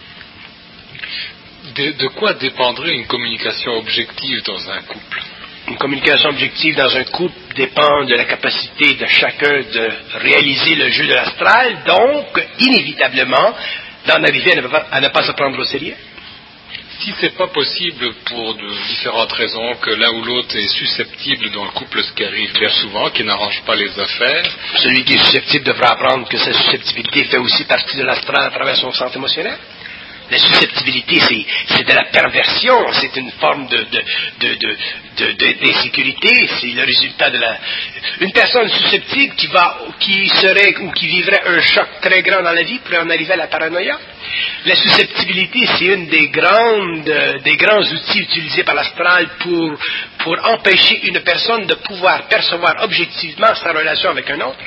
De, de quoi dépendrait une communication objective dans un couple? Une communication objective dans un couple dépend de la capacité de chacun de réaliser le jeu de l'astral, donc, inévitablement, d'en arriver à ne pas, à ne pas se prendre au sérieux. Si c'est pas possible pour de différentes raisons, que l'un ou l'autre est susceptible dans le couple, ce qui arrive bien souvent, qui n'arrange pas les affaires. Celui qui est susceptible devra apprendre que sa susceptibilité fait aussi partie de l'astral à travers son centre émotionnel. La susceptibilité, c'est, c'est de la perversion, c'est une forme de, de, de, de, de, de, d'insécurité, c'est le résultat de la... Une personne susceptible qui va, qui serait ou qui vivrait un choc très grand dans la vie pourrait en arriver à la paranoïa. La susceptibilité, c'est une des grandes, des grands outils utilisés par l'astral pour, pour empêcher une personne de pouvoir percevoir objectivement sa relation avec un autre.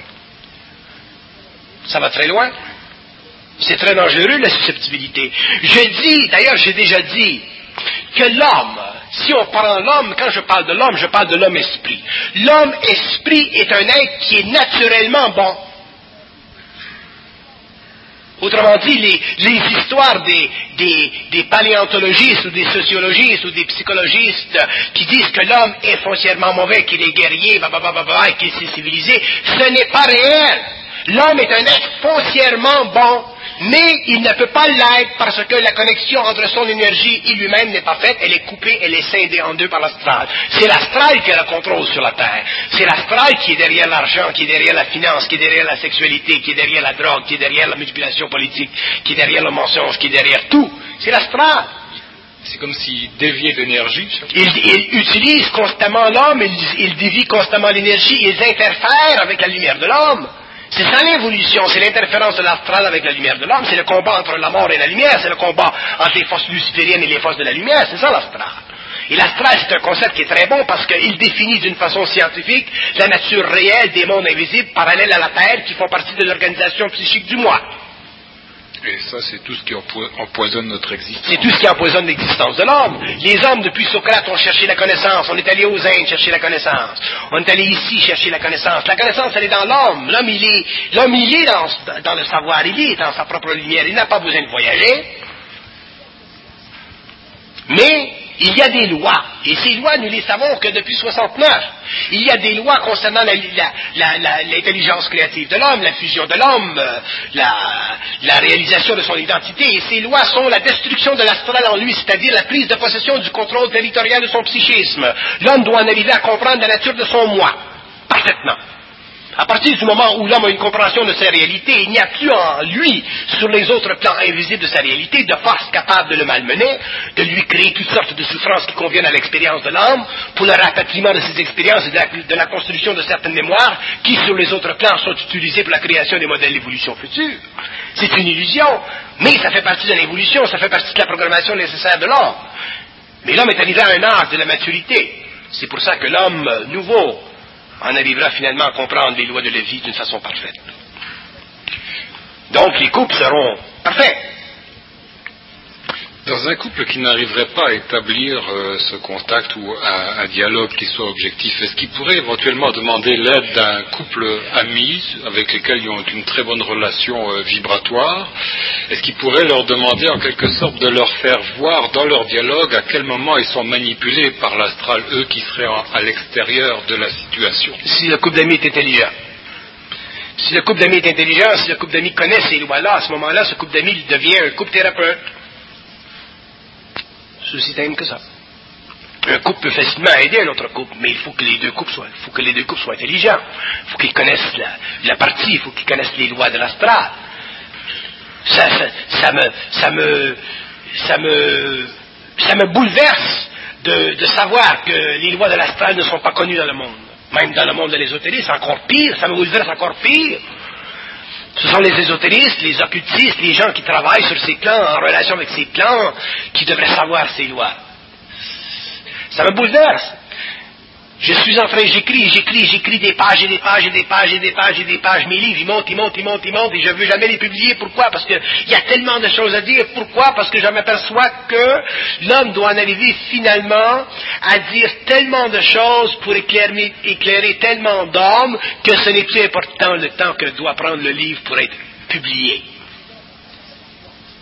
Ça va très loin. C'est très dangereux, la susceptibilité. Je dis, d'ailleurs, j'ai déjà dit, que l'homme, si on prend l'homme, quand je parle de l'homme, je parle de l'homme-esprit. L'homme-esprit est un être qui est naturellement bon. Autrement dit, les, les histoires des, des, des paléontologistes ou des sociologistes ou des psychologistes qui disent que l'homme est foncièrement mauvais, qu'il est guerrier, blablabla, et qu'il est civilisé, ce n'est pas réel. L'homme est un être foncièrement bon, mais il ne peut pas l'être parce que la connexion entre son énergie et lui-même n'est pas faite, elle est coupée, elle est scindée en deux par l'astral. C'est l'astral qui a le contrôle sur la Terre. C'est l'astral qui est derrière l'argent, qui est derrière la finance, qui est derrière la sexualité, qui est derrière la drogue, qui est derrière la manipulation politique, qui est derrière le mensonge, qui est derrière tout. C'est l'astral. C'est comme s'il déviait d'énergie. Il, il utilise constamment l'homme, il, il dévie constamment l'énergie, ils interfèrent avec la lumière de l'homme. C'est ça l'évolution, c'est l'interférence de l'astral avec la lumière de l'homme, c'est le combat entre la mort et la lumière, c'est le combat entre les forces lucifériennes et les forces de la lumière, c'est ça l'astral. Et l'astral, c'est un concept qui est très bon parce qu'il définit d'une façon scientifique la nature réelle des mondes invisibles parallèles à la Terre qui font partie de l'organisation psychique du moi. Et ça, c'est tout ce qui empoisonne notre existence. C'est tout ce qui empoisonne l'existence de l'homme. Les hommes, depuis Socrate, ont cherché la connaissance. On est allé aux Indes chercher la connaissance. On est allé ici chercher la connaissance. La connaissance, elle est dans l'homme. L'homme, il est, l'homme, il est dans, dans le savoir. Il est dans sa propre lumière. Il n'a pas besoin de voyager. Mais il y a des lois, et ces lois, nous les savons que depuis soixante-neuf. Il y a des lois concernant la, la, la, la, l'intelligence créative de l'homme, la fusion de l'homme, la, la réalisation de son identité, et ces lois sont la destruction de l'astral en lui, c'est-à-dire la prise de possession du contrôle territorial de son psychisme. L'homme doit en arriver à comprendre la nature de son moi, parfaitement. À partir du moment où l'homme a une compréhension de sa réalité, il n'y a plus en lui, sur les autres plans invisibles de sa réalité, de force capable de le malmener, de lui créer toutes sortes de souffrances qui conviennent à l'expérience de l'homme, pour le rapatriement de ces expériences et de la, de la construction de certaines mémoires qui, sur les autres plans, sont utilisées pour la création des modèles d'évolution future. C'est une illusion, mais ça fait partie de l'évolution, ça fait partie de la programmation nécessaire de l'homme. Mais l'homme est arrivé à un âge de la maturité. C'est pour ça que l'homme nouveau en arrivera finalement à comprendre les lois de la vie d'une façon parfaite. Donc les couples seront parfaits. Dans un couple qui n'arriverait pas à établir euh, ce contact ou un, un dialogue qui soit objectif, est-ce qu'il pourrait éventuellement demander l'aide d'un couple ami avec lequel ils ont une très bonne relation euh, vibratoire? Est-ce qu'il pourrait leur demander en quelque sorte de leur faire voir dans leur dialogue à quel moment ils sont manipulés par l'astral, eux qui seraient en, à l'extérieur de la situation? Si le couple d'amis est intelligent. Si le couple d'amis est intelligent, si le couple d'amis connaît ces lois-là, à ce moment-là, ce couple d'amis devient un couple thérapeute. C'est aussi simple que ça. Un couple peut facilement aider un autre couple, mais il faut que les deux couples soient, il faut que les deux couples soient intelligents. Il faut qu'ils connaissent la, la partie, il faut qu'ils connaissent les lois de l'astral. Ça, ça, ça me, ça me, ça me, ça me bouleverse de, de savoir que les lois de l'astral ne sont pas connues dans le monde. Même dans le monde de l'ésotérisme, encore pire, ça me bouleverse encore pire. Ce sont les ésotéristes, les occultistes, les gens qui travaillent sur ces plans, en relation avec ces plans, qui devraient savoir ces lois. Ça me bouleverse. Je suis en train, j'écris, j'écris, j'écris des pages et des pages et des pages et des pages et des pages. Mes livres, ils montent, ils montent, ils montent, ils montent, et je ne veux jamais les publier. Pourquoi? Parce qu'il y a tellement de choses à dire. Pourquoi? Parce que je m'aperçois que l'homme doit en arriver finalement à dire tellement de choses pour éclairer, éclairer tellement d'hommes que ce n'est plus important le temps que doit prendre le livre pour être publié.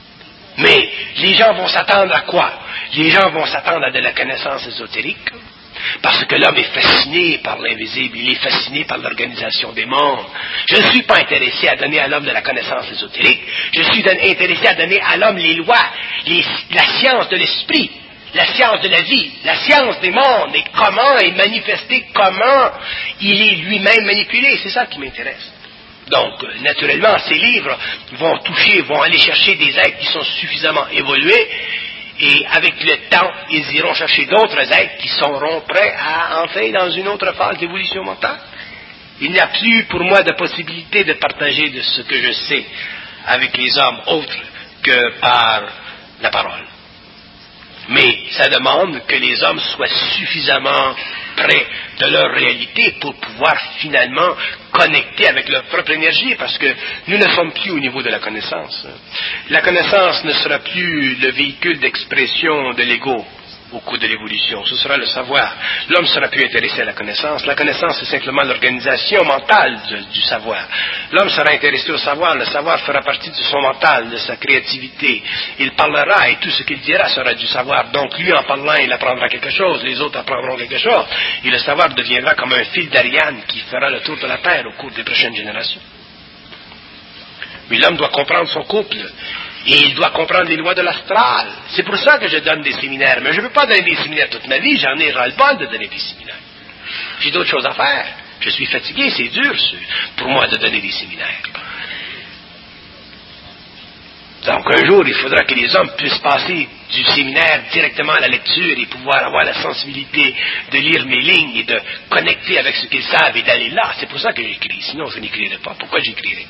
Mais les gens vont s'attendre à quoi? Les gens vont s'attendre à de la connaissance ésotérique. Parce que l'homme est fasciné par l'invisible, il est fasciné par l'organisation des mondes. Je ne suis pas intéressé à donner à l'homme de la connaissance ésotérique, je suis don- intéressé à donner à l'homme les lois, les, la science de l'esprit, la science de la vie, la science des mondes, et comment est manifesté, comment il est lui-même manipulé, c'est ça qui m'intéresse. Donc, naturellement, ces livres vont toucher, vont aller chercher des êtres qui sont suffisamment évolués, et avec le temps, ils iront chercher d'autres êtres qui seront prêts à entrer dans une autre phase d'évolution mentale. Il n'y a plus pour moi de possibilité de partager de ce que je sais avec les hommes autres que par la parole. Mais ça demande que les hommes soient suffisamment près de leur réalité pour pouvoir finalement connecter avec leur propre énergie, parce que nous ne sommes plus au niveau de la connaissance. La connaissance ne sera plus le véhicule d'expression de l'ego au cours de l'évolution, ce sera le savoir. L'homme sera plus intéressé à la connaissance. La connaissance, c'est simplement l'organisation mentale de, du savoir. L'homme sera intéressé au savoir, le savoir fera partie de son mental, de sa créativité. Il parlera et tout ce qu'il dira sera du savoir. Donc lui, en parlant, il apprendra quelque chose, les autres apprendront quelque chose, et le savoir deviendra comme un fil d'Ariane qui fera le tour de la Terre au cours des prochaines générations. Mais l'homme doit comprendre son couple. Et il doit comprendre les lois de l'astral. C'est pour ça que je donne des séminaires. Mais je ne veux pas donner des séminaires toute ma vie. J'en ai ras-le-bol de donner des séminaires. J'ai d'autres choses à faire. Je suis fatigué. C'est dur pour moi de donner des séminaires. Donc un jour, il faudra que les hommes puissent passer du séminaire directement à la lecture et pouvoir avoir la sensibilité de lire mes lignes et de connecter avec ce qu'ils savent et d'aller là. C'est pour ça que j'écris. Sinon, je n'écrirai pas. Pourquoi j'écrirai?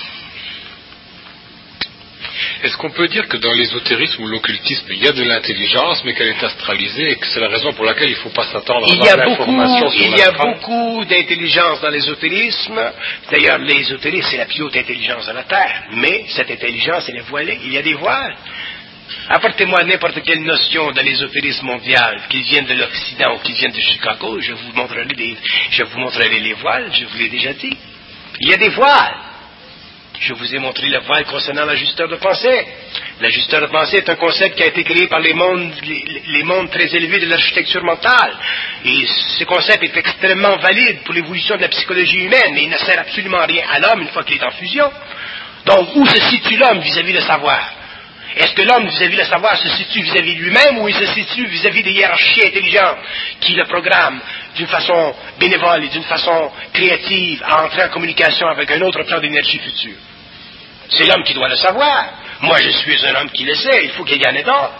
Est-ce qu'on peut dire que dans l'ésotérisme ou l'occultisme, il y a de l'intelligence, mais qu'elle est astralisée, et que c'est la raison pour laquelle il ne faut pas s'attendre à avoir l'information sur l'astral? Il y a beaucoup d'intelligence dans l'ésotérisme. D'ailleurs, l'ésotérisme, c'est la plus haute intelligence de la Terre. Mais cette intelligence, elle est voilée. Il y a des voiles. Apportez-moi n'importe quelle notion de l'ésotérisme mondial, qu'ils viennent de l'Occident ou qu'ils viennent de Chicago, je vous montrerai des, je vous montrerai les voiles, je vous l'ai déjà dit. Il y a des voiles. Je vous ai montré le voile concernant l'ajusteur de pensée. L'ajusteur de pensée est un concept qui a été créé par les mondes, les, les mondes très élevés de l'architecture mentale. Et ce concept est extrêmement valide pour l'évolution de la psychologie humaine, mais il ne sert absolument à rien à l'homme une fois qu'il est en fusion. Donc, où se situe l'homme vis-à-vis le savoir? Est-ce que l'homme vis-à-vis le savoir se situe vis-à-vis lui-même, ou il se situe vis-à-vis des hiérarchies intelligentes qui le programment d'une façon bénévole et d'une façon créative à entrer en communication avec un autre plan d'énergie future? C'est l'homme qui doit le savoir. Moi, je suis un homme qui le sait. Il faut qu'il y en ait d'autres.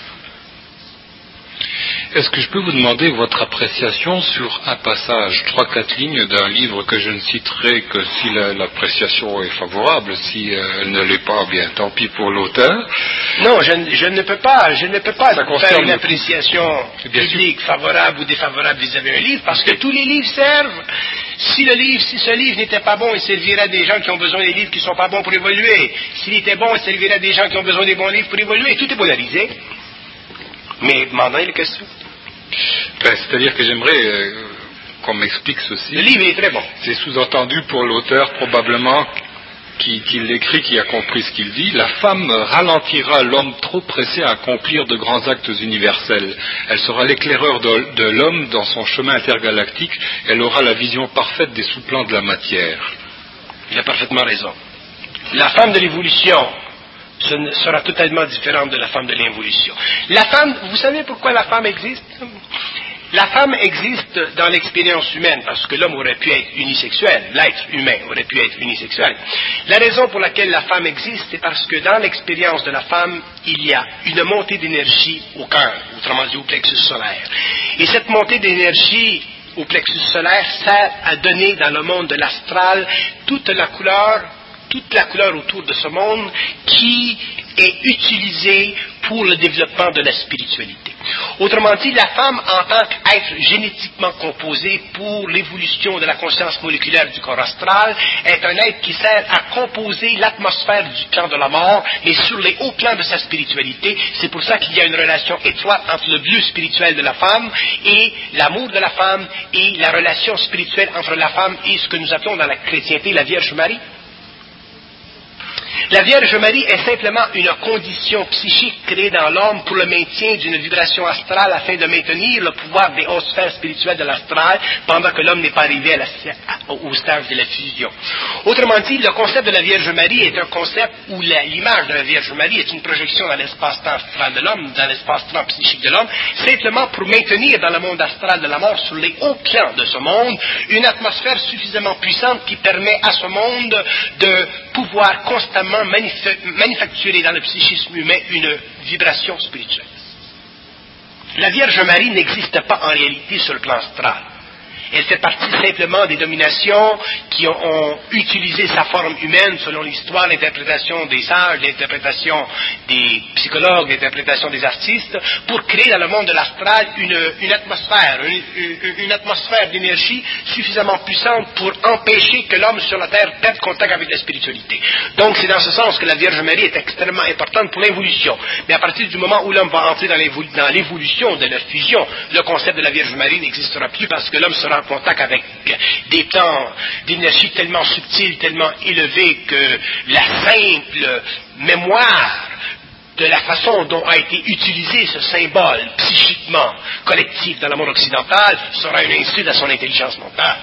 Est-ce que je peux vous demander votre appréciation sur un passage, trois quatre lignes d'un livre que je ne citerai que si la, l'appréciation est favorable, si euh, elle ne l'est pas, bien tant pis pour l'auteur. Non, je, je ne peux pas, je ne peux pas faire une appréciation publique sûr. favorable ou défavorable vis-à-vis d'un livre, parce que tous les livres servent. Si le livre, si ce livre n'était pas bon, il servirait à des gens qui ont besoin des livres qui ne sont pas bons pour évoluer. S'il était bon, il servirait à des gens qui ont besoin des bons livres pour évoluer. Tout est polarisé. Mais demandez les questions. Ben, c'est-à-dire que j'aimerais euh, qu'on m'explique ceci. Le livre est très bon. C'est sous-entendu pour l'auteur, probablement, qui, qui l'écrit, qui a compris ce qu'il dit. La femme ralentira l'homme trop pressé à accomplir de grands actes universels. Elle sera l'éclaireur de, de l'homme dans son chemin intergalactique. Elle aura la vision parfaite des sous-plans de la matière. Il a parfaitement raison. La femme de l'évolution sera totalement différente de la femme de l'involution. La femme, vous savez pourquoi la femme existe? La femme existe dans l'expérience humaine parce que l'homme aurait pu être unisexuel, l'être humain aurait pu être unisexuel. La raison pour laquelle la femme existe, c'est parce que dans l'expérience de la femme, il y a une montée d'énergie au cœur, autrement dit au plexus solaire. Et cette montée d'énergie au plexus solaire sert à donner dans le monde de l'astral toute la couleur toute la couleur autour de ce monde qui est utilisée pour le développement de la spiritualité. Autrement dit, la femme en tant qu'être génétiquement composé pour l'évolution de la conscience moléculaire du corps astral est un être qui sert à composer l'atmosphère du plan de la mort, mais sur les hauts plans de sa spiritualité. C'est pour ça qu'il y a une relation étroite entre le bleu spirituel de la femme et l'amour de la femme et la relation spirituelle entre la femme et ce que nous appelons dans la chrétienté la Vierge Marie. La Vierge Marie est simplement une condition psychique créée dans l'homme pour le maintien d'une vibration astrale afin de maintenir le pouvoir des hautes sphères spirituelles de l'astral pendant que l'homme n'est pas arrivé à la, à, au stage de la fusion. Autrement dit, le concept de la Vierge Marie est un concept où la, l'image de la Vierge Marie est une projection dans l'espace-temps astral de l'homme, dans l'espace-temps psychique de l'homme, simplement pour maintenir dans le monde astral de la mort, sur les hauts plans de ce monde, une atmosphère suffisamment puissante qui permet à ce monde de pouvoir constamment manufacturer dans le psychisme humain une vibration spirituelle. La Vierge Marie n'existe pas en réalité sur le plan astral. Elle fait partie simplement des dominations qui ont, ont utilisé sa forme humaine selon l'histoire, l'interprétation des sages, l'interprétation des psychologues, l'interprétation des artistes, pour créer dans le monde de l'astral une, une atmosphère, une, une, une atmosphère d'énergie suffisamment puissante pour empêcher que l'homme sur la terre perde contact avec la spiritualité. Donc c'est dans ce sens que la Vierge Marie est extrêmement importante pour l'évolution. Mais à partir du moment où l'homme va entrer dans, l'évolu- dans l'évolution de la fusion, le concept de la Vierge Marie n'existera plus parce que l'homme sera en contact avec des plans d'énergie tellement subtils, tellement élevés que la simple mémoire de la façon dont a été utilisé ce symbole psychiquement collectif dans le monde occidental sera une insulte à son intelligence mentale.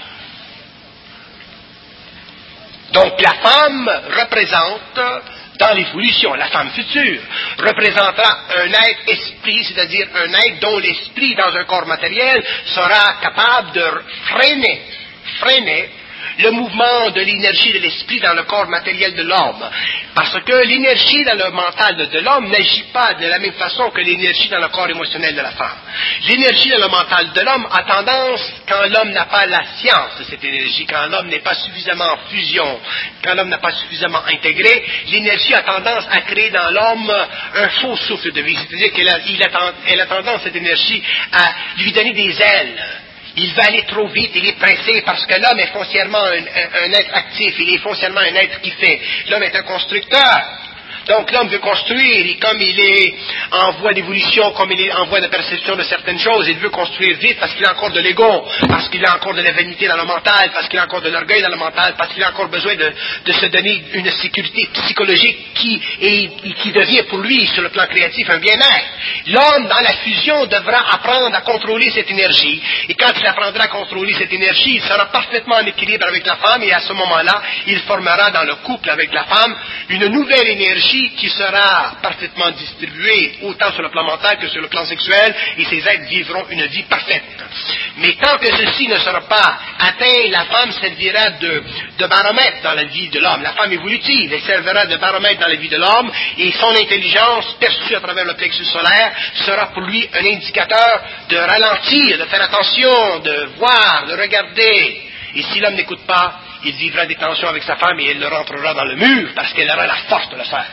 Donc la femme représente, dans l'évolution, la femme future, représentera un être esprit, c'est-à-dire un être dont l'esprit, dans un corps matériel, sera capable de freiner, freiner le mouvement de l'énergie de l'esprit dans le corps matériel de l'homme. Parce que l'énergie dans le mental de, de l'homme n'agit pas de la même façon que l'énergie dans le corps émotionnel de la femme. L'énergie dans le mental de l'homme a tendance, quand l'homme n'a pas la science de cette énergie, quand l'homme n'est pas suffisamment en fusion, quand l'homme n'a pas suffisamment intégré, l'énergie a tendance à créer dans l'homme un faux souffle de vie. C'est-à-dire qu'elle a, il a, elle a tendance, cette énergie, à lui donner des ailes. Il va aller trop vite, il est pressé parce que l'homme est foncièrement un, un, un être actif, il est foncièrement un être qui fait. L'homme est un constructeur. Donc l'homme veut construire, et comme il est en voie d'évolution, comme il est en voie de perception de certaines choses, il veut construire vite parce qu'il a encore de l'ego, parce qu'il a encore de la vanité dans le mental, parce qu'il a encore de l'orgueil dans le mental, parce qu'il a encore besoin de, de se donner une sécurité psychologique qui, et, et qui devient pour lui, sur le plan créatif, un bien-être. L'homme, dans la fusion, devra apprendre à contrôler cette énergie, et quand il apprendra à contrôler cette énergie, il sera parfaitement en équilibre avec la femme, et à ce moment-là, il formera dans le couple avec la femme une nouvelle énergie qui sera parfaitement distribuée autant sur le plan mental que sur le plan sexuel, et ces êtres vivront une vie parfaite. Mais tant que ceci ne sera pas atteint, la femme servira de, de baromètre dans la vie de l'homme. La femme évolutive, elle servira de baromètre dans la vie de l'homme, et son intelligence, perçue à travers le plexus solaire, sera pour lui un indicateur de ralentir, de faire attention, de voir, de regarder. Et si l'homme n'écoute pas, il vivra des tensions avec sa femme et elle le rentrera dans le mur parce qu'elle aura la force de le faire.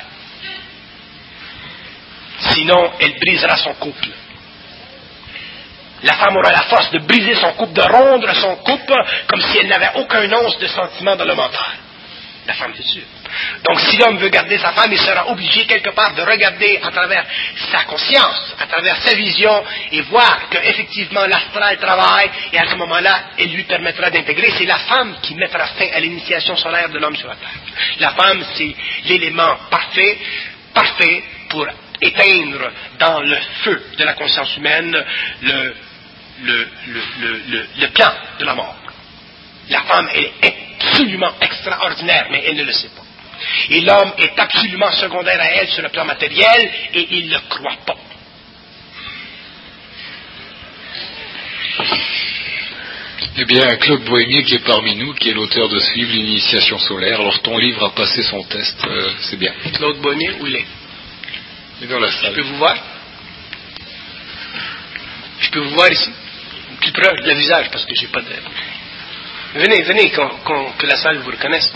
Sinon, elle brisera son couple. La femme aura la force de briser son couple, de rondre son couple, comme si elle n'avait aucun once de sentiment dans le mental. La femme future. Donc, si l'homme veut garder sa femme, il sera obligé quelque part de regarder à travers sa conscience, à travers sa vision, et voir qu'effectivement l'astral travaille, et à ce moment-là, elle lui permettra d'intégrer. C'est la femme qui mettra fin à l'initiation solaire de l'homme sur la terre. La femme, c'est l'élément parfait, parfait pour éteindre dans le feu de la conscience humaine le, le, le, le, le, le plan de la mort. La femme, elle est absolument extraordinaire, mais elle ne le sait pas. Et l'homme est absolument secondaire à elle sur le plan matériel, et il ne le croit pas. Eh bien, Claude Bohémier qui est parmi nous, qui est l'auteur de ce livre, L'Initiation solaire. Alors, ton livre a passé son test, euh, c'est bien. Claude Bohémier, où il est? Il est dans la salle. Je peux vous voir? Je peux vous voir ici? Plus proche de le visage, parce que j'ai pas de... Venez, venez, qu'on, qu'on, que la salle vous reconnaisse.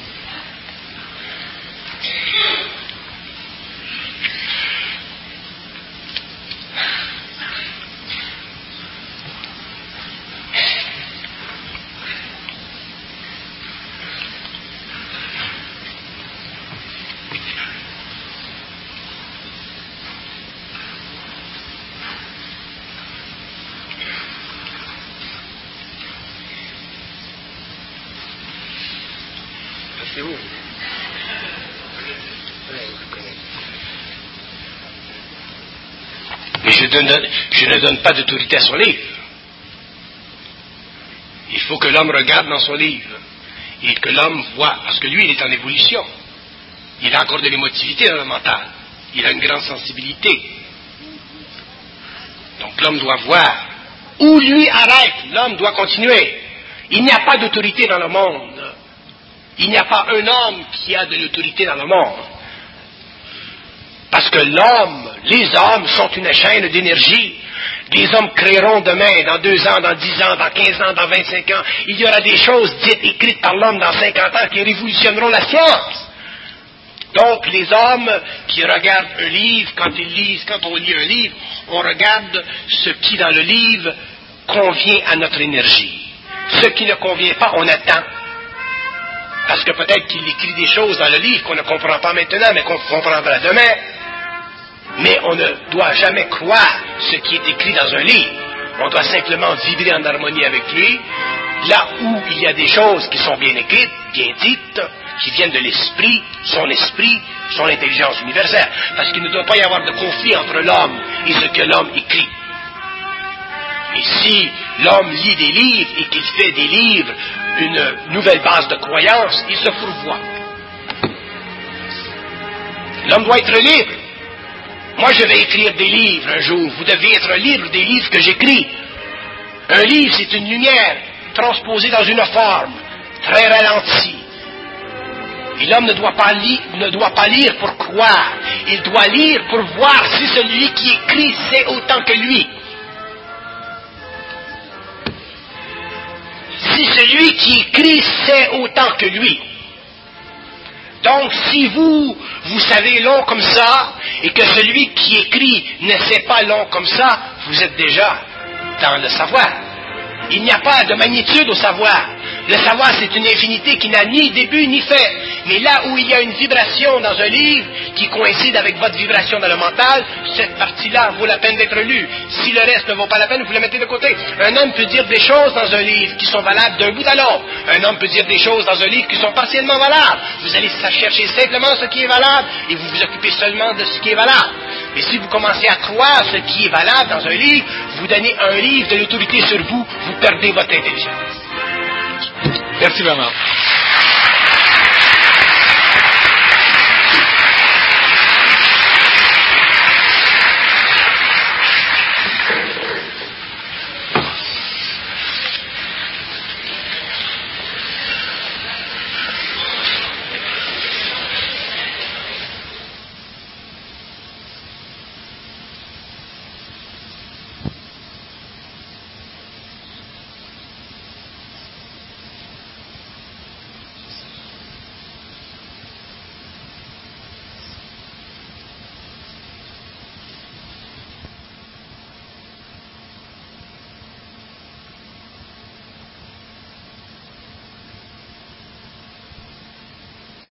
Mais je, donne, je ne donne pas d'autorité à son livre. Il faut que l'homme regarde dans son livre et que l'homme voit, parce que lui, il est en évolution. Il a encore de l'émotivité dans le mental. Il a une grande sensibilité. Donc l'homme doit voir. Où lui arrête, l'homme doit continuer. Il n'y a pas d'autorité dans le monde. Il n'y a pas un homme qui a de l'autorité dans le monde. Parce que l'homme, les hommes sont une chaîne d'énergie. Les hommes créeront demain, dans deux ans, dans dix ans, dans quinze ans, dans vingt-cinq ans. Il y aura des choses dites, écrites par l'homme dans cinquante ans qui révolutionneront la science. Donc, les hommes qui regardent un livre, quand ils lisent, quand on lit un livre, on regarde ce qui, dans le livre, convient à notre énergie. Ce qui ne convient pas, on attend. Parce que peut-être qu'il écrit des choses dans le livre qu'on ne comprend pas maintenant, mais qu'on comprendra demain. Mais on ne doit jamais croire ce qui est écrit dans un livre. On doit simplement vibrer en harmonie avec lui. Là où il y a des choses qui sont bien écrites, bien dites, qui viennent de l'esprit, son esprit, son intelligence universelle. Parce qu'il ne doit pas y avoir de conflit entre l'homme et ce que l'homme écrit. Et si l'homme lit des livres et qu'il fait des livres une nouvelle base de croyance, il se fourvoie. L'homme doit être libre. Moi, je vais écrire des livres un jour. Vous devez être libre des livres que j'écris. Un livre, c'est une lumière transposée dans une forme très ralentie. Et l'homme ne doit pas lire, ne doit pas lire pour croire. Il doit lire pour voir si celui qui écrit sait autant que lui. Si celui qui écrit sait autant que lui. Donc, si vous, vous savez long comme ça, et que celui qui écrit ne sait pas long comme ça, vous êtes déjà dans le savoir. Il n'y a pas de magnitude au savoir. Le savoir, c'est une infinité qui n'a ni début ni fin. Mais là où il y a une vibration dans un livre qui coïncide avec votre vibration dans le mental, cette partie-là vaut la peine d'être lue. Si le reste ne vaut pas la peine, vous le mettez de côté. Un homme peut dire des choses dans un livre qui sont valables d'un bout à l'autre. Un homme peut dire des choses dans un livre qui sont partiellement valables. Vous allez chercher simplement ce qui est valable et vous vous occupez seulement de ce qui est valable. Mais si vous commencez à croire ce qui est valable dans un livre, vous donnez un livre de l'autorité sur vous, vous perdez votre intelligence. Merci vraiment.